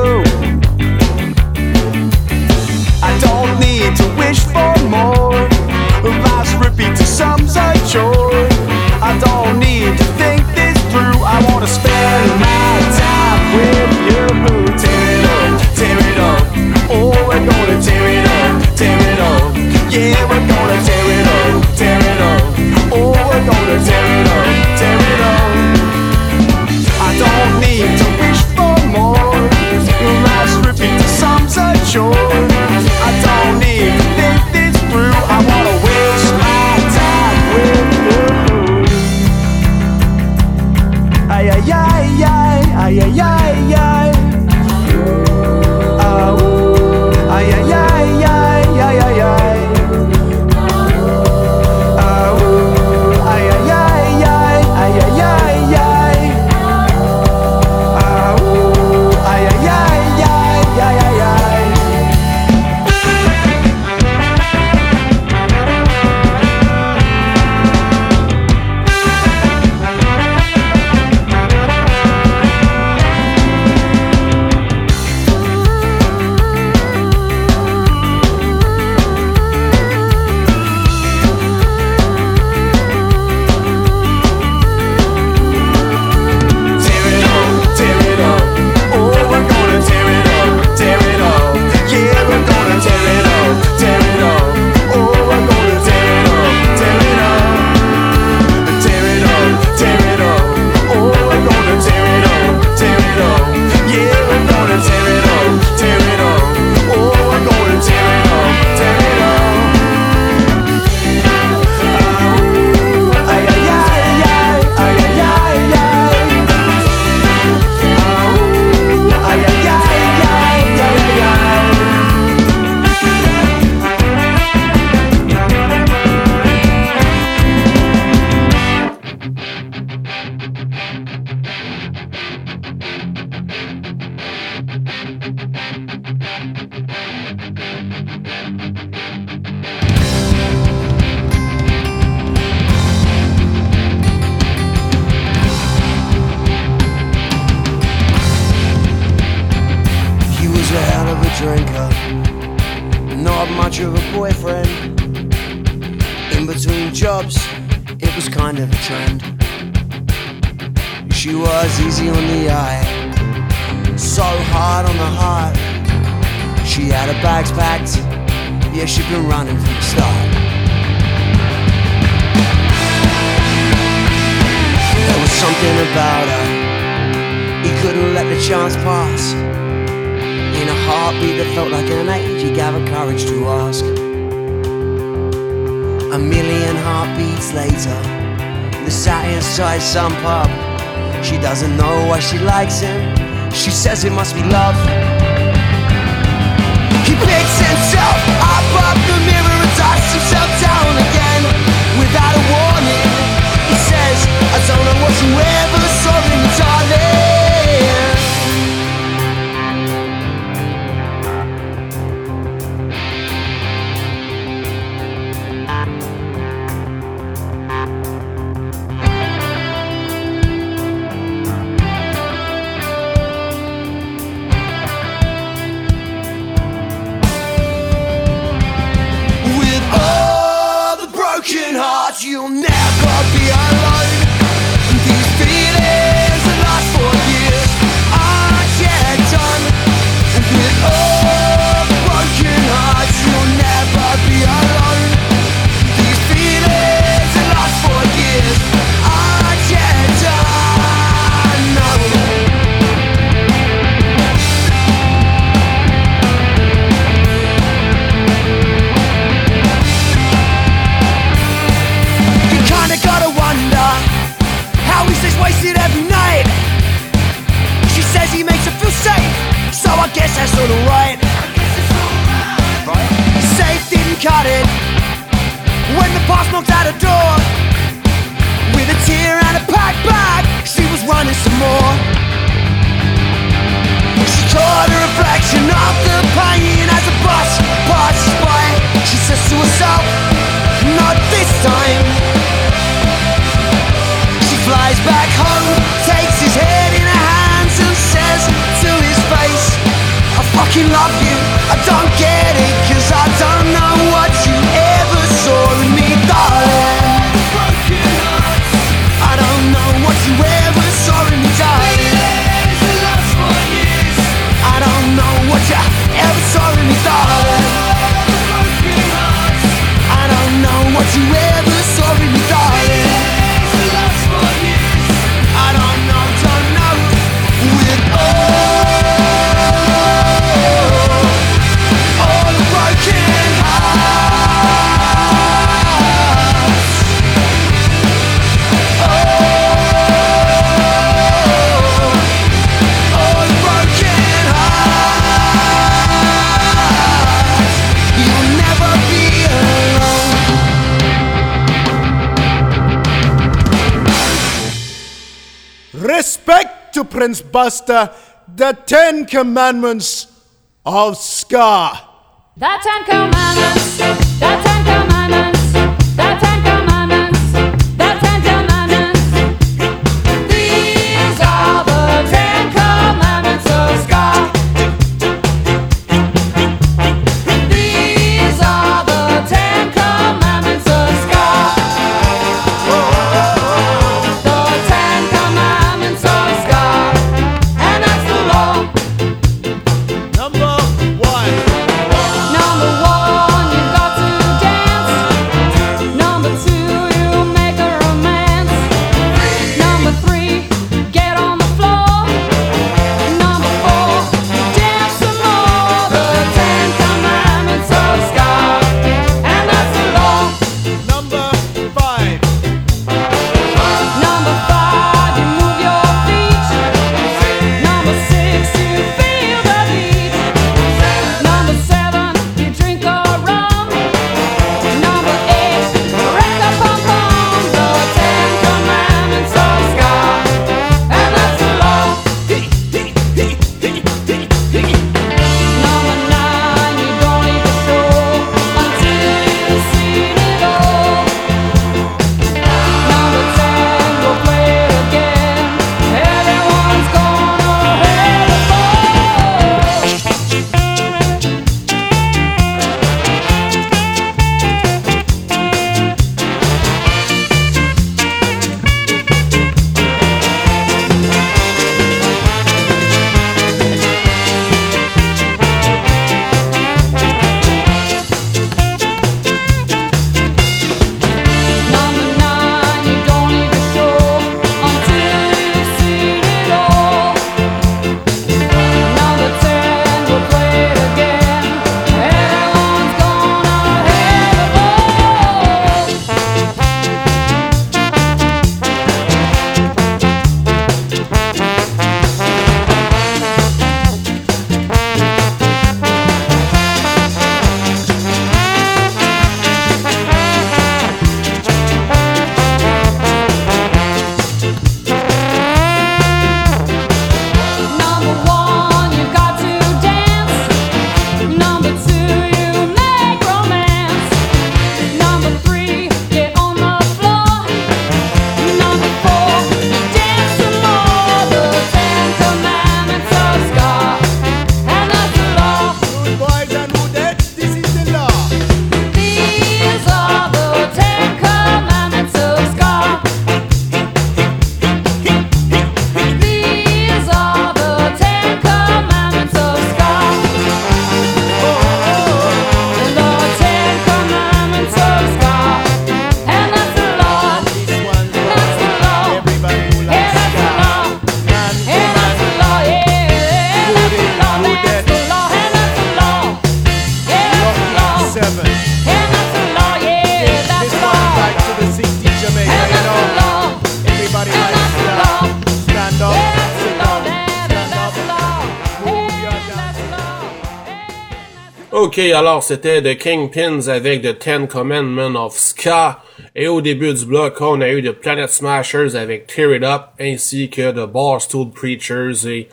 I don't need to wish for more. Life's repeat to some such chore. I don't need to think this through. I wanna spend my time with you. Tear it up, tear it up. Oh, we're gonna tear it up, tear it up. Yeah, we're gonna tear it up, tear it up. Oh, we're gonna tear it up, tear it up. I don't need to wish for more. Life's repeat to some such chore. I don't need to think this through. I wanna waste my time with you. Ay, ay, ay, ay, ay, ay, ay, ay. Oh, ay, ay, ay, ay, ay, ay, ay. Oh, ay, ay, ay, ay, ay, ay, ay, ay. Oh, ay, ay, ay, ay, ay, ay, ay. Drinker, not much of a boyfriend. In between jobs, it was kind of a trend. She was easy on the eye, so hard on the heart. She had her bags packed, yeah, she'd been running from the start. There was something about her, he couldn't let the chance pass. In a heartbeat that felt like an age, he gave her courage to ask. A million heartbeats later, they sat inside some pub. She doesn't know why she likes him, she says it must be love. He picks himself up off the mirror and dusts himself down again. Without a warning, he says, I don't know what you ever saw in me, darling. You'll never be alone. These feelings that last for years aren't yet done. With all the broken hearts, you'll never be alone. These feelings that last for years aren't yet done. cut it. When the boss knocked at her door, with a tear and a packed bag, she was running some more. She caught a reflection of the pain as a bus passes by. She says to herself, not this time. She flies back home, takes his head in her hands and says to his face, I fucking love you, I don't get it, cause I don't know what you ever saw in me, darling. I don't know what you ever saw in me, darling. I don't know what you ever saw in me, darling. I don't know what you ever saw in me, darling. I don't know. With all the broken hearts, all the broken hearts, you'll never be alone. Respect to Prince Buster, the 10 Commandments of Ska. The 10 Commandments, the 10 Commandments, the 10 Commandments, the 10 Commandments. These are the 10 Commandments of Ska. These are the 10 Commandments of Ska. The 10 Commandments of Ska. And that's the law. Number one. Number one, you Ok, alors c'était The Kingpins avec The Ten Commandments of Ska. Et au début du bloc, on a eu The Planet Smashers avec Tear It Up, ainsi que The Barstool Preachers et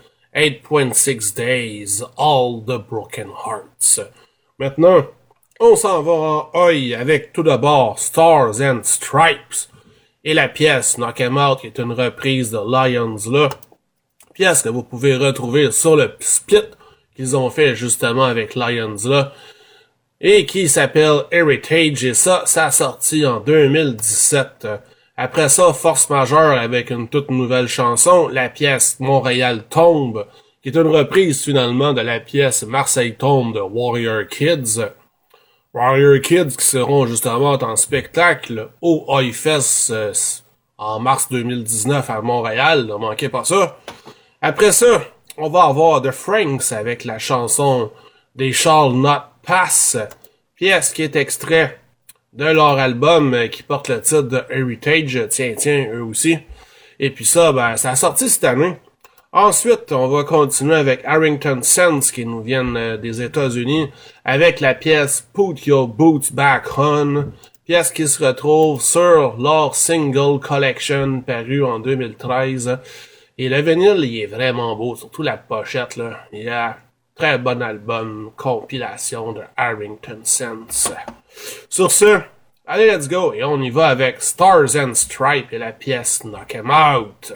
8.6 Days, All the Broken Hearts. Maintenant, on s'en va en Oi avec tout d'abord Stars and Stripes et la pièce Knock 'Em Out qui est une reprise de Lions là. Pièce que vous pouvez retrouver sur le split qu'ils ont fait justement avec Lions là et qui s'appelle Heritage et ça a sorti en 2017. Après ça, Force Majeure avec une toute nouvelle chanson, la pièce Montréal Tombe, qui est une reprise finalement de la pièce Marseille Tombe de Warrior Kids. Warrior Kids qui seront justement en spectacle au Oi Fest en mars 2019 à Montréal, ne manquez pas ça. Après ça, on va avoir The Franks avec la chanson They Shall Not Pass, pièce qui est extrait de leur album qui porte le titre de Heritage, tiens, eux aussi. Et puis ça, ça a sorti cette année. Ensuite, on va continuer avec Harrington Sense qui nous viennent des États-Unis avec la pièce Put Your Boots Back On, pièce qui se retrouve sur leur single collection paru en 2013. Et le vinyle, il est vraiment beau, surtout la pochette, là. Il y a très bon album, compilation de Harrington Sense. Sur ce, allez, let's go, et on y va avec Stars and Stripes et la pièce Knock 'Em Out.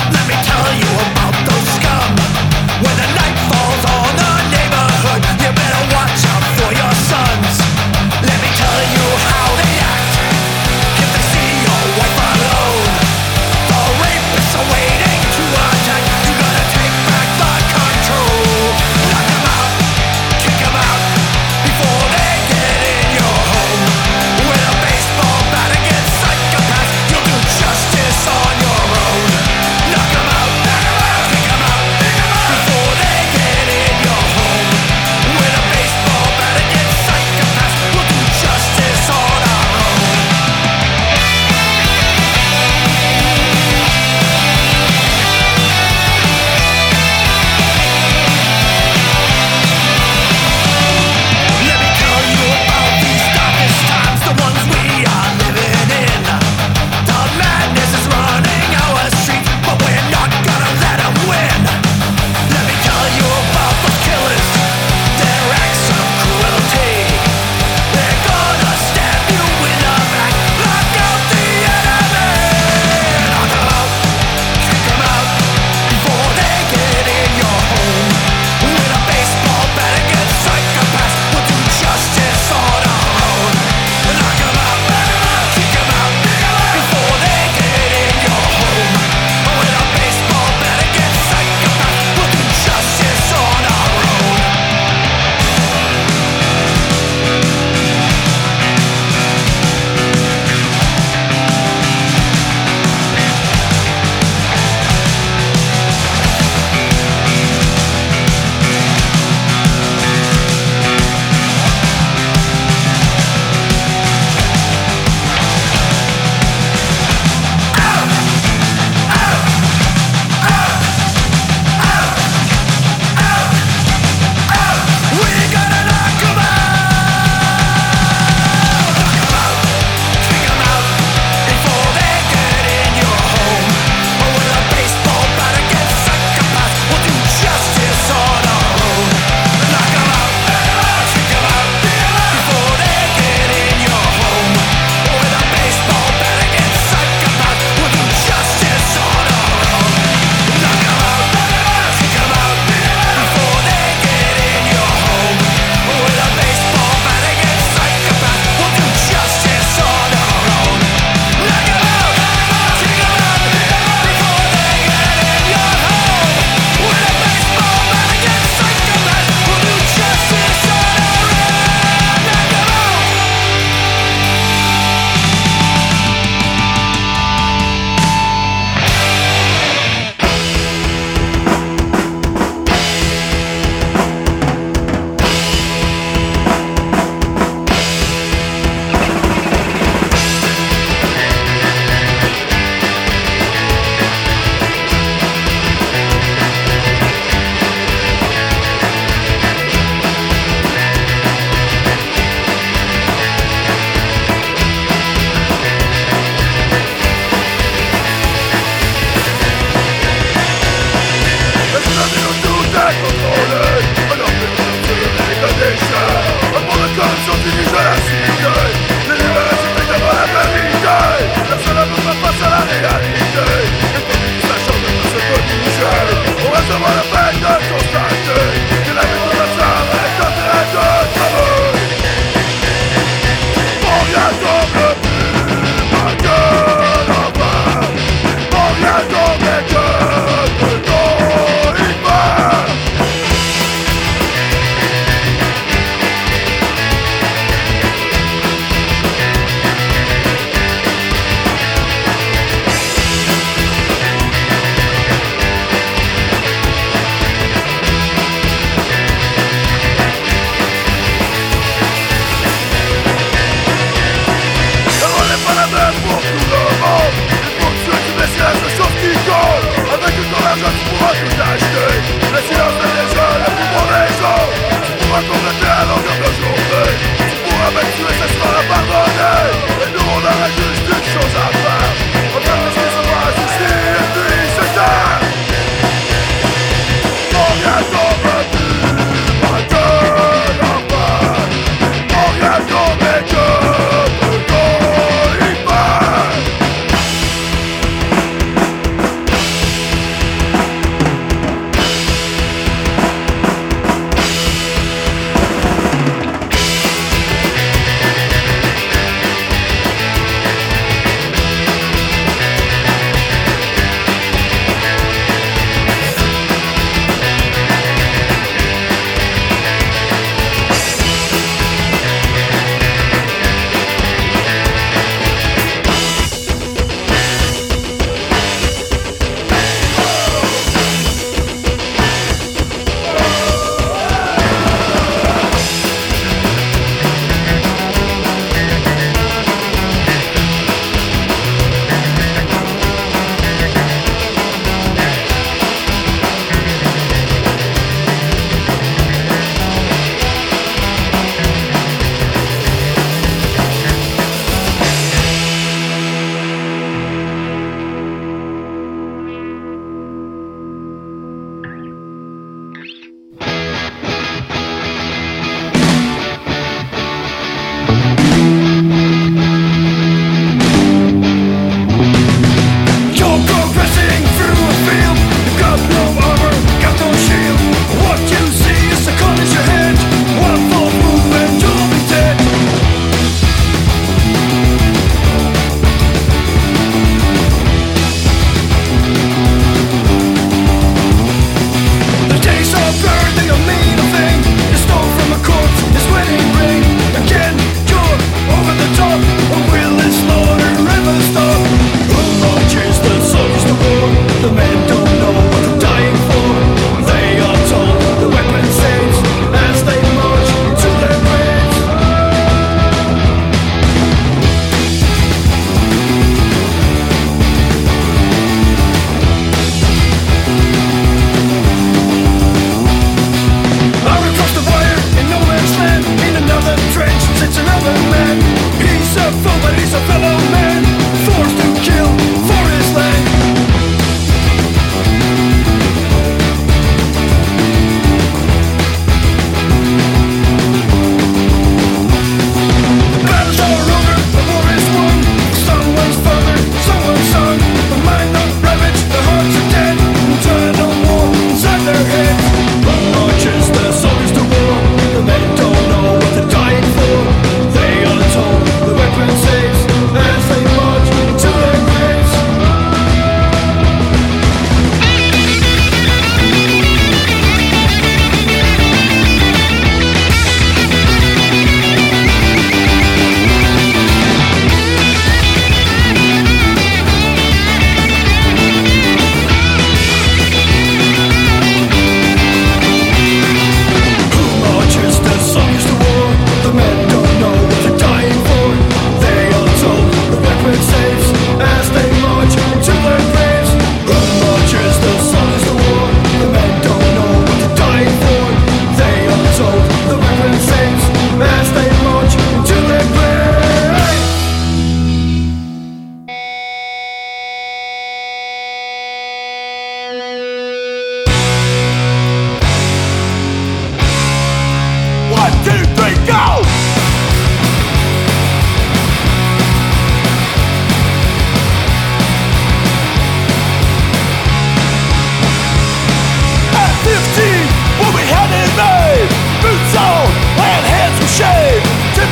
When the night falls on the neighborhood, you better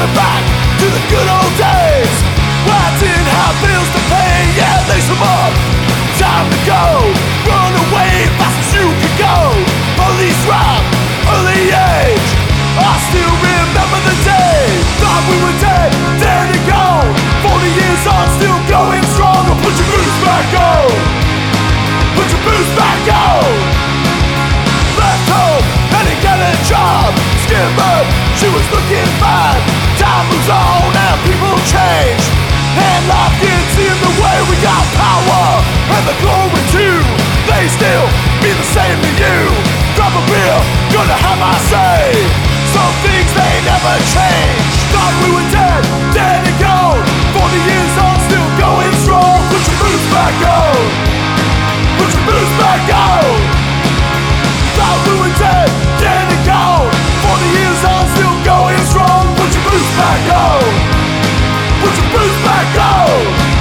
me back to the good old days where I didn't have bills to pay. Yeah, lace them up, time to go. Run away fast as you can go. Police rap, early age. I still remember the day. Thought we were dead, dead and gone. 40 years on, still going strong. Put your boots back on. Put your boots back on. Left home and didn't get a job. Skimmered, she was looking bad. Time moves on and people change. And life gets in the way. We got power and the glory too. They still mean the same to you. Drop a beer, gonna have my say. Some things they never change. Thought we were dead, dead and gone. 40 years on, still going strong. Put your boots back on. Put your boots back on. Thought we were dead, dead and gone. 40 years on, still going strong. Put your boots back on. Put your boots back on.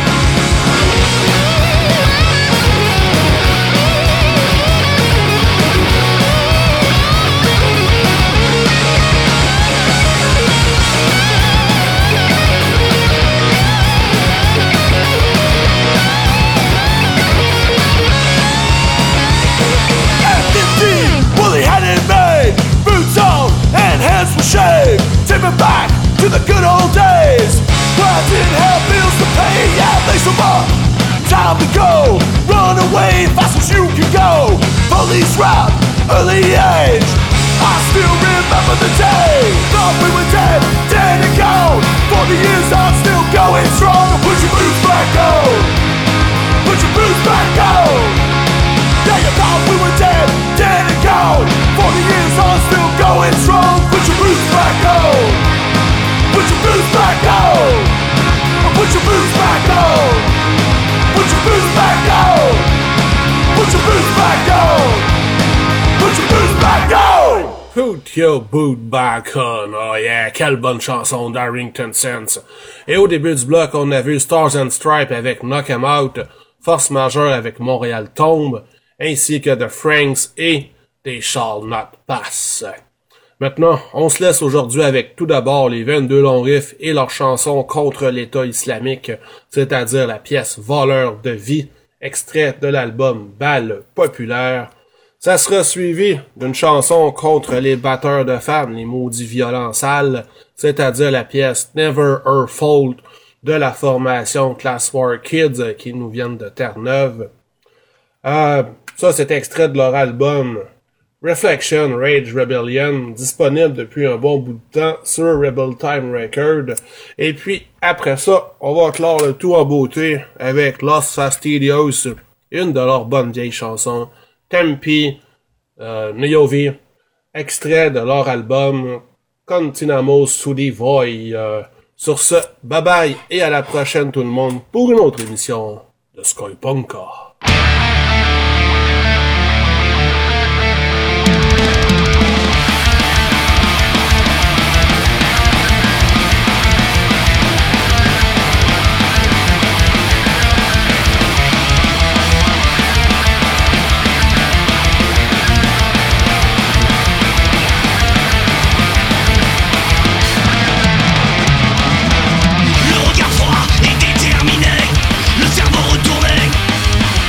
Shame, take me back to the good old days where I didn't have bills to pay. Yeah, lace them up, time to go. Run away fast as you can go. Police rap, early age. I still remember the day. Thought we were dead, dead and gone. 40 years on, still going strong. Put your boots back on. Put your boots back on. Yeah, you thought we were dead, dead and gone. 40 years on, still going strong. Put your boots back on. Put your boots back on. Put your boots back on. Put your boots back on. Put your boots back on. Put your boots back on. Put your boot back on. Oh yeah, quelle bonne chanson d'Arrington Sense. Et au début du bloc, on a vu Stars and Stripes avec Knock 'Em Out, Force Majeure avec Montréal Tombe, ainsi que The Franks et They Shall Not Pass. Maintenant, on se laisse aujourd'hui avec tout d'abord les 22 longs riffs et leur chanson contre l'État islamique, c'est-à-dire la pièce Voleur de vie, extrait de l'album Bal populaire. Ça sera suivi d'une chanson contre les batteurs de femmes, les maudits violents sales, c'est-à-dire la pièce Never Her Fault de la formation Class War Kids qui nous viennent de Terre-Neuve. Ça, c'est extrait de leur album Reflection Rage Rebellion, disponible depuis un bon bout de temps sur Rebel Time Record. Et puis, après ça, on va clore le tout en beauté avec Los Fastidios, une de leurs bonnes vieilles chansons, Tempi, Neovi, extrait de leur album Continuamos Sudi Voi. Sur ce, bye bye et à la prochaine tout le monde pour une autre émission de Skoypunka. Le regard froid et déterminé, le cerveau retourné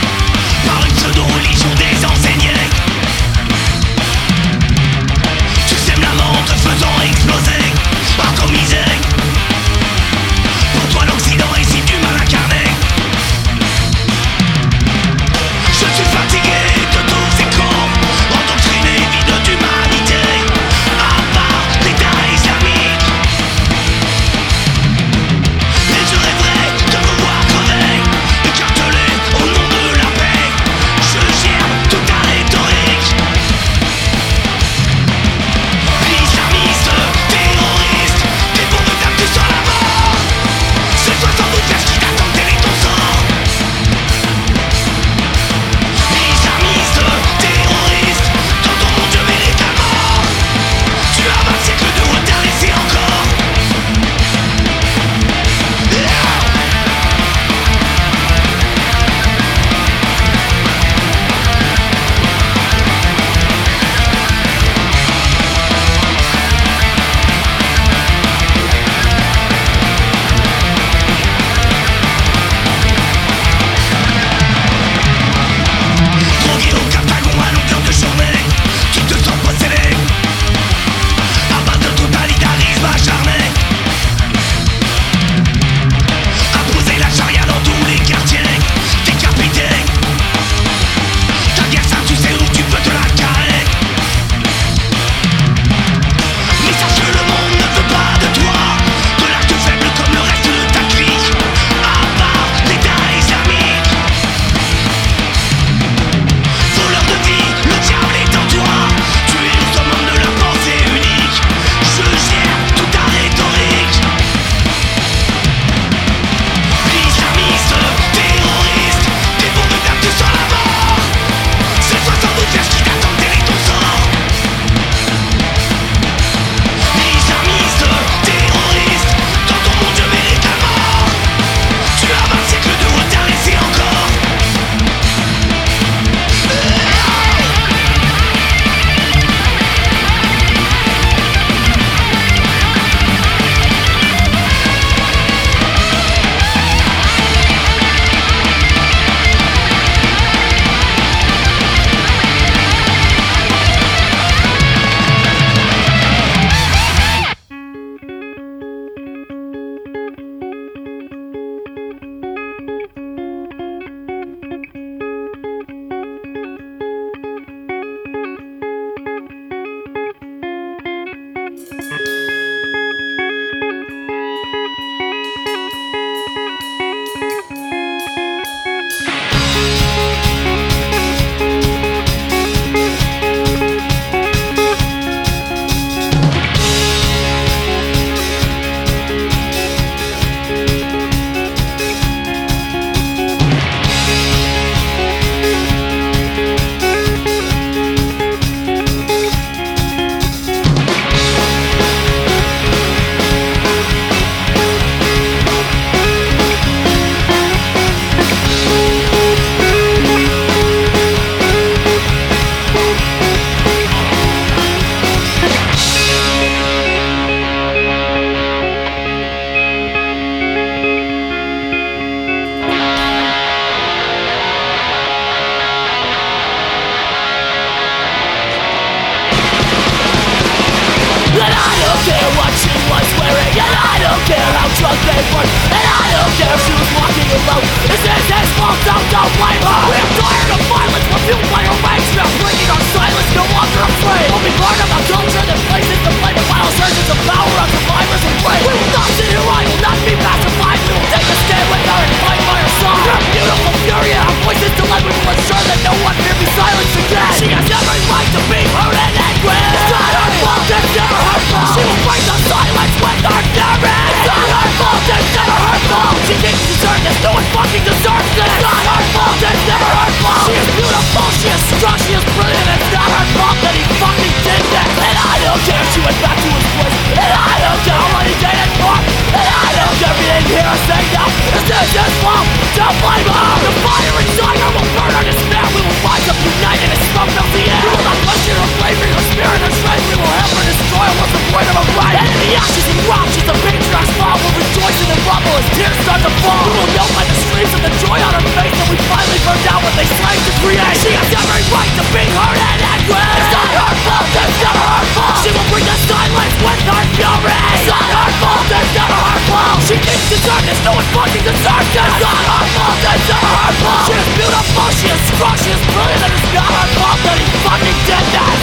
And I don't care what she was wearing, and I don't care how drunk they were, and I don't care if she was walking alone. This is his fault, so don't blame her. We're tired of violence, we're fueled by our rage. We are breaking our silence, no longer afraid. We'll be part of a culture that places the blame of vital surges of power on survivors and prey. We will not sit here idle, not be pacified. We will take a stand with her and fight by her side. We're beautiful fury and our voices to let. We will ensure that no one fear be silenced again. She has every right to be heard and angry. It's not her fault, it's never her fault. She will break the silence with her fury. It's not her fault, it's never her fault. She didn't deserve this, no one fucking deserves this. It's not her fault, it's never her fault. She is beautiful, she is strong, she is brilliant. It's not her fault that he fucking did this. And I don't care if she went back to his place, and I don't care how long he dated for, and I don't care if he didn't hear her say no. This is his fault, don't blame her. The fire inside her will burn our despair. We will rise up united as smoke fills the air. We will not question her bravery, her spirit, her strength. We will help her destroy what's the point of her right. And in the ashes and rocks, she's a patriarch's fall. We'll rejoice in the rumble as tears start to fall. We will know by the screams and the joy on her face that we finally burned out what they slaved to create. She has every right to be heard and angry. It's not her fault, it's never her fault. She will bring the silence with her fury. It's not her fault, it's never her fault. She didn't deserve this, no one fucking deserves this. It's not her fault, it's never her fault. She is beautiful, she is strong, she is brilliant, and it's not her fault that he fucking did this.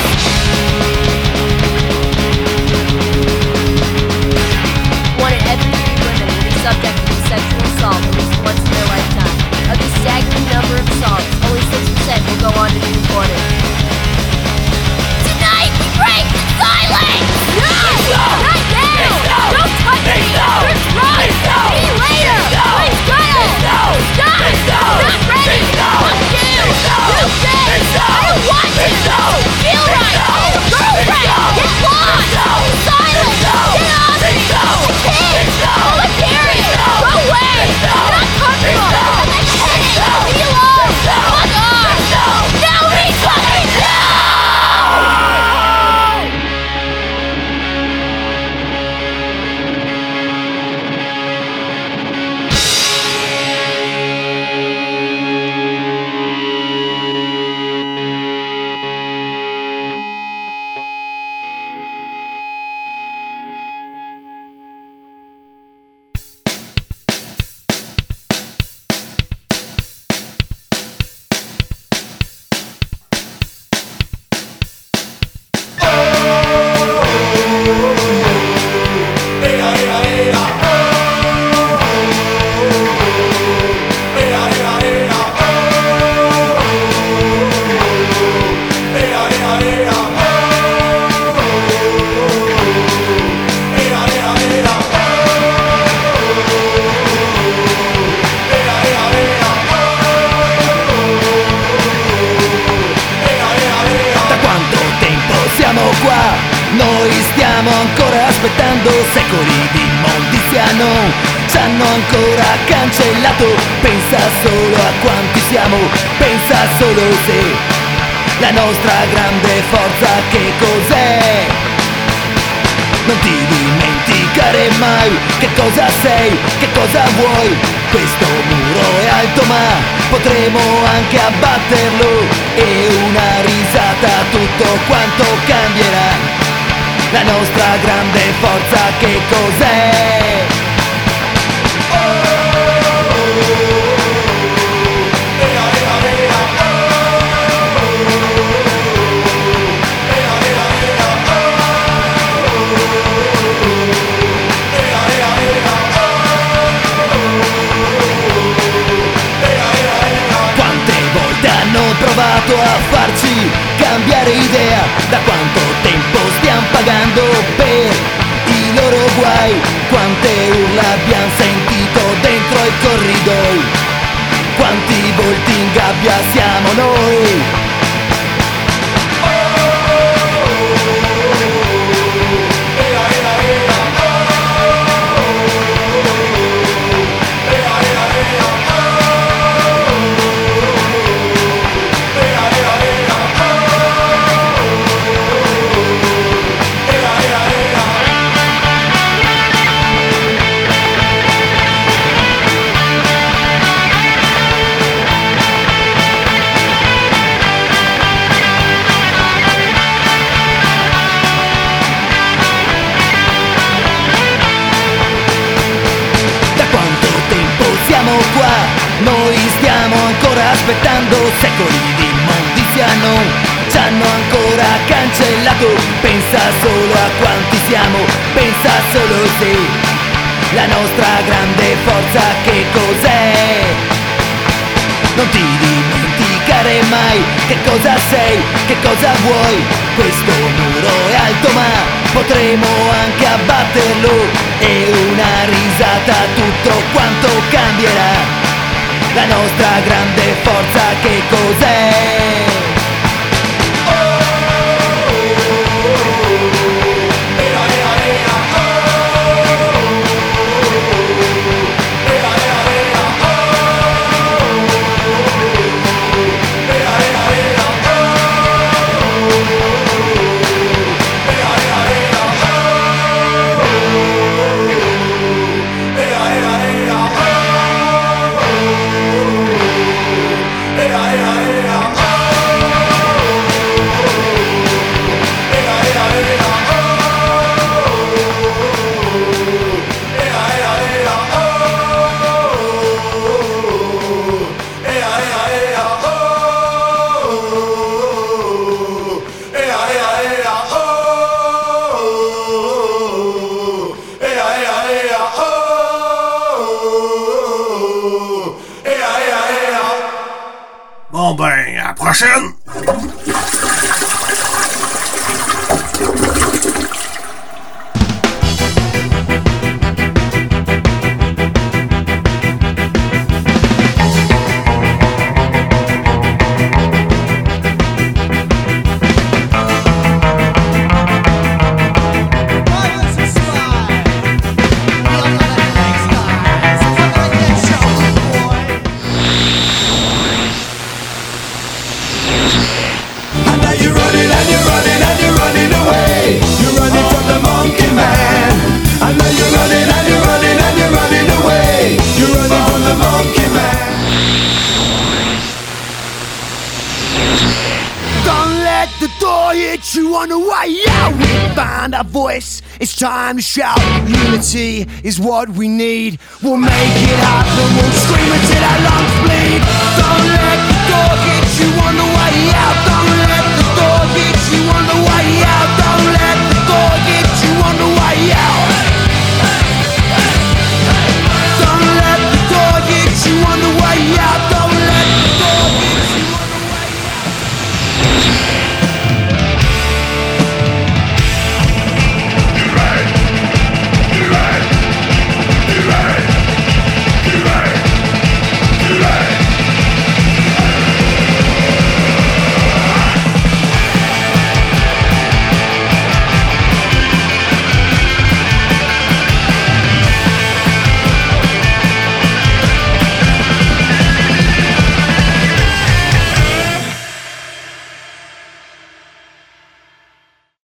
Wanted every three women to be subject to sexual assault at least once in their lifetime. Of this staggering number of assaults, only 6% will go on to be reported. Tonight we break the silence! No! Not now! Don't touch me! Chris Rock! See you later! Please Gretel! Stop! Not ready! Fuck you! You bitch! I don't want to! Feel right! Girlfriend! Get lost! Silence! Get off me! Kids! Public period! Go away! I'm not comfortable! I'm not kidding! Leave me alone! Fuck off! No! He's fucking no! Secoli di immondizia non ci hanno ancora cancellato. Pensa solo a quanti siamo, pensa solo se la nostra grande forza che cos'è. Non ti dimenticare mai che cosa sei, che cosa vuoi. Questo muro è alto ma potremo anche abbatterlo, e una risata tutto quanto cambierà. La nostra grande forza che cos'è? Quante volte hanno provato a farci cambiare idea? Da quanto tempo stiamo pagando per i loro guai? Quante urla abbiamo sentito dentro i corridoi? Quanti volti in gabbia siamo noi? aspettando secoli di immondiziano, ci hanno ancora cancellato. Pensa solo a quanti siamo, pensa solo se la nostra grande forza che cos'è. Non ti dimenticare mai che cosa sei, che cosa vuoi. Questo muro è alto ma potremo anche abbatterlo, e una risata tutto quanto cambierà. La nostra grande forza che cos'è? Bon ben, à la prochaine! You on the way out, we find our voice. It's time to shout. Unity is what we need. We'll make it happen. We'll scream until our lungs bleed. Don't let the door hit you on the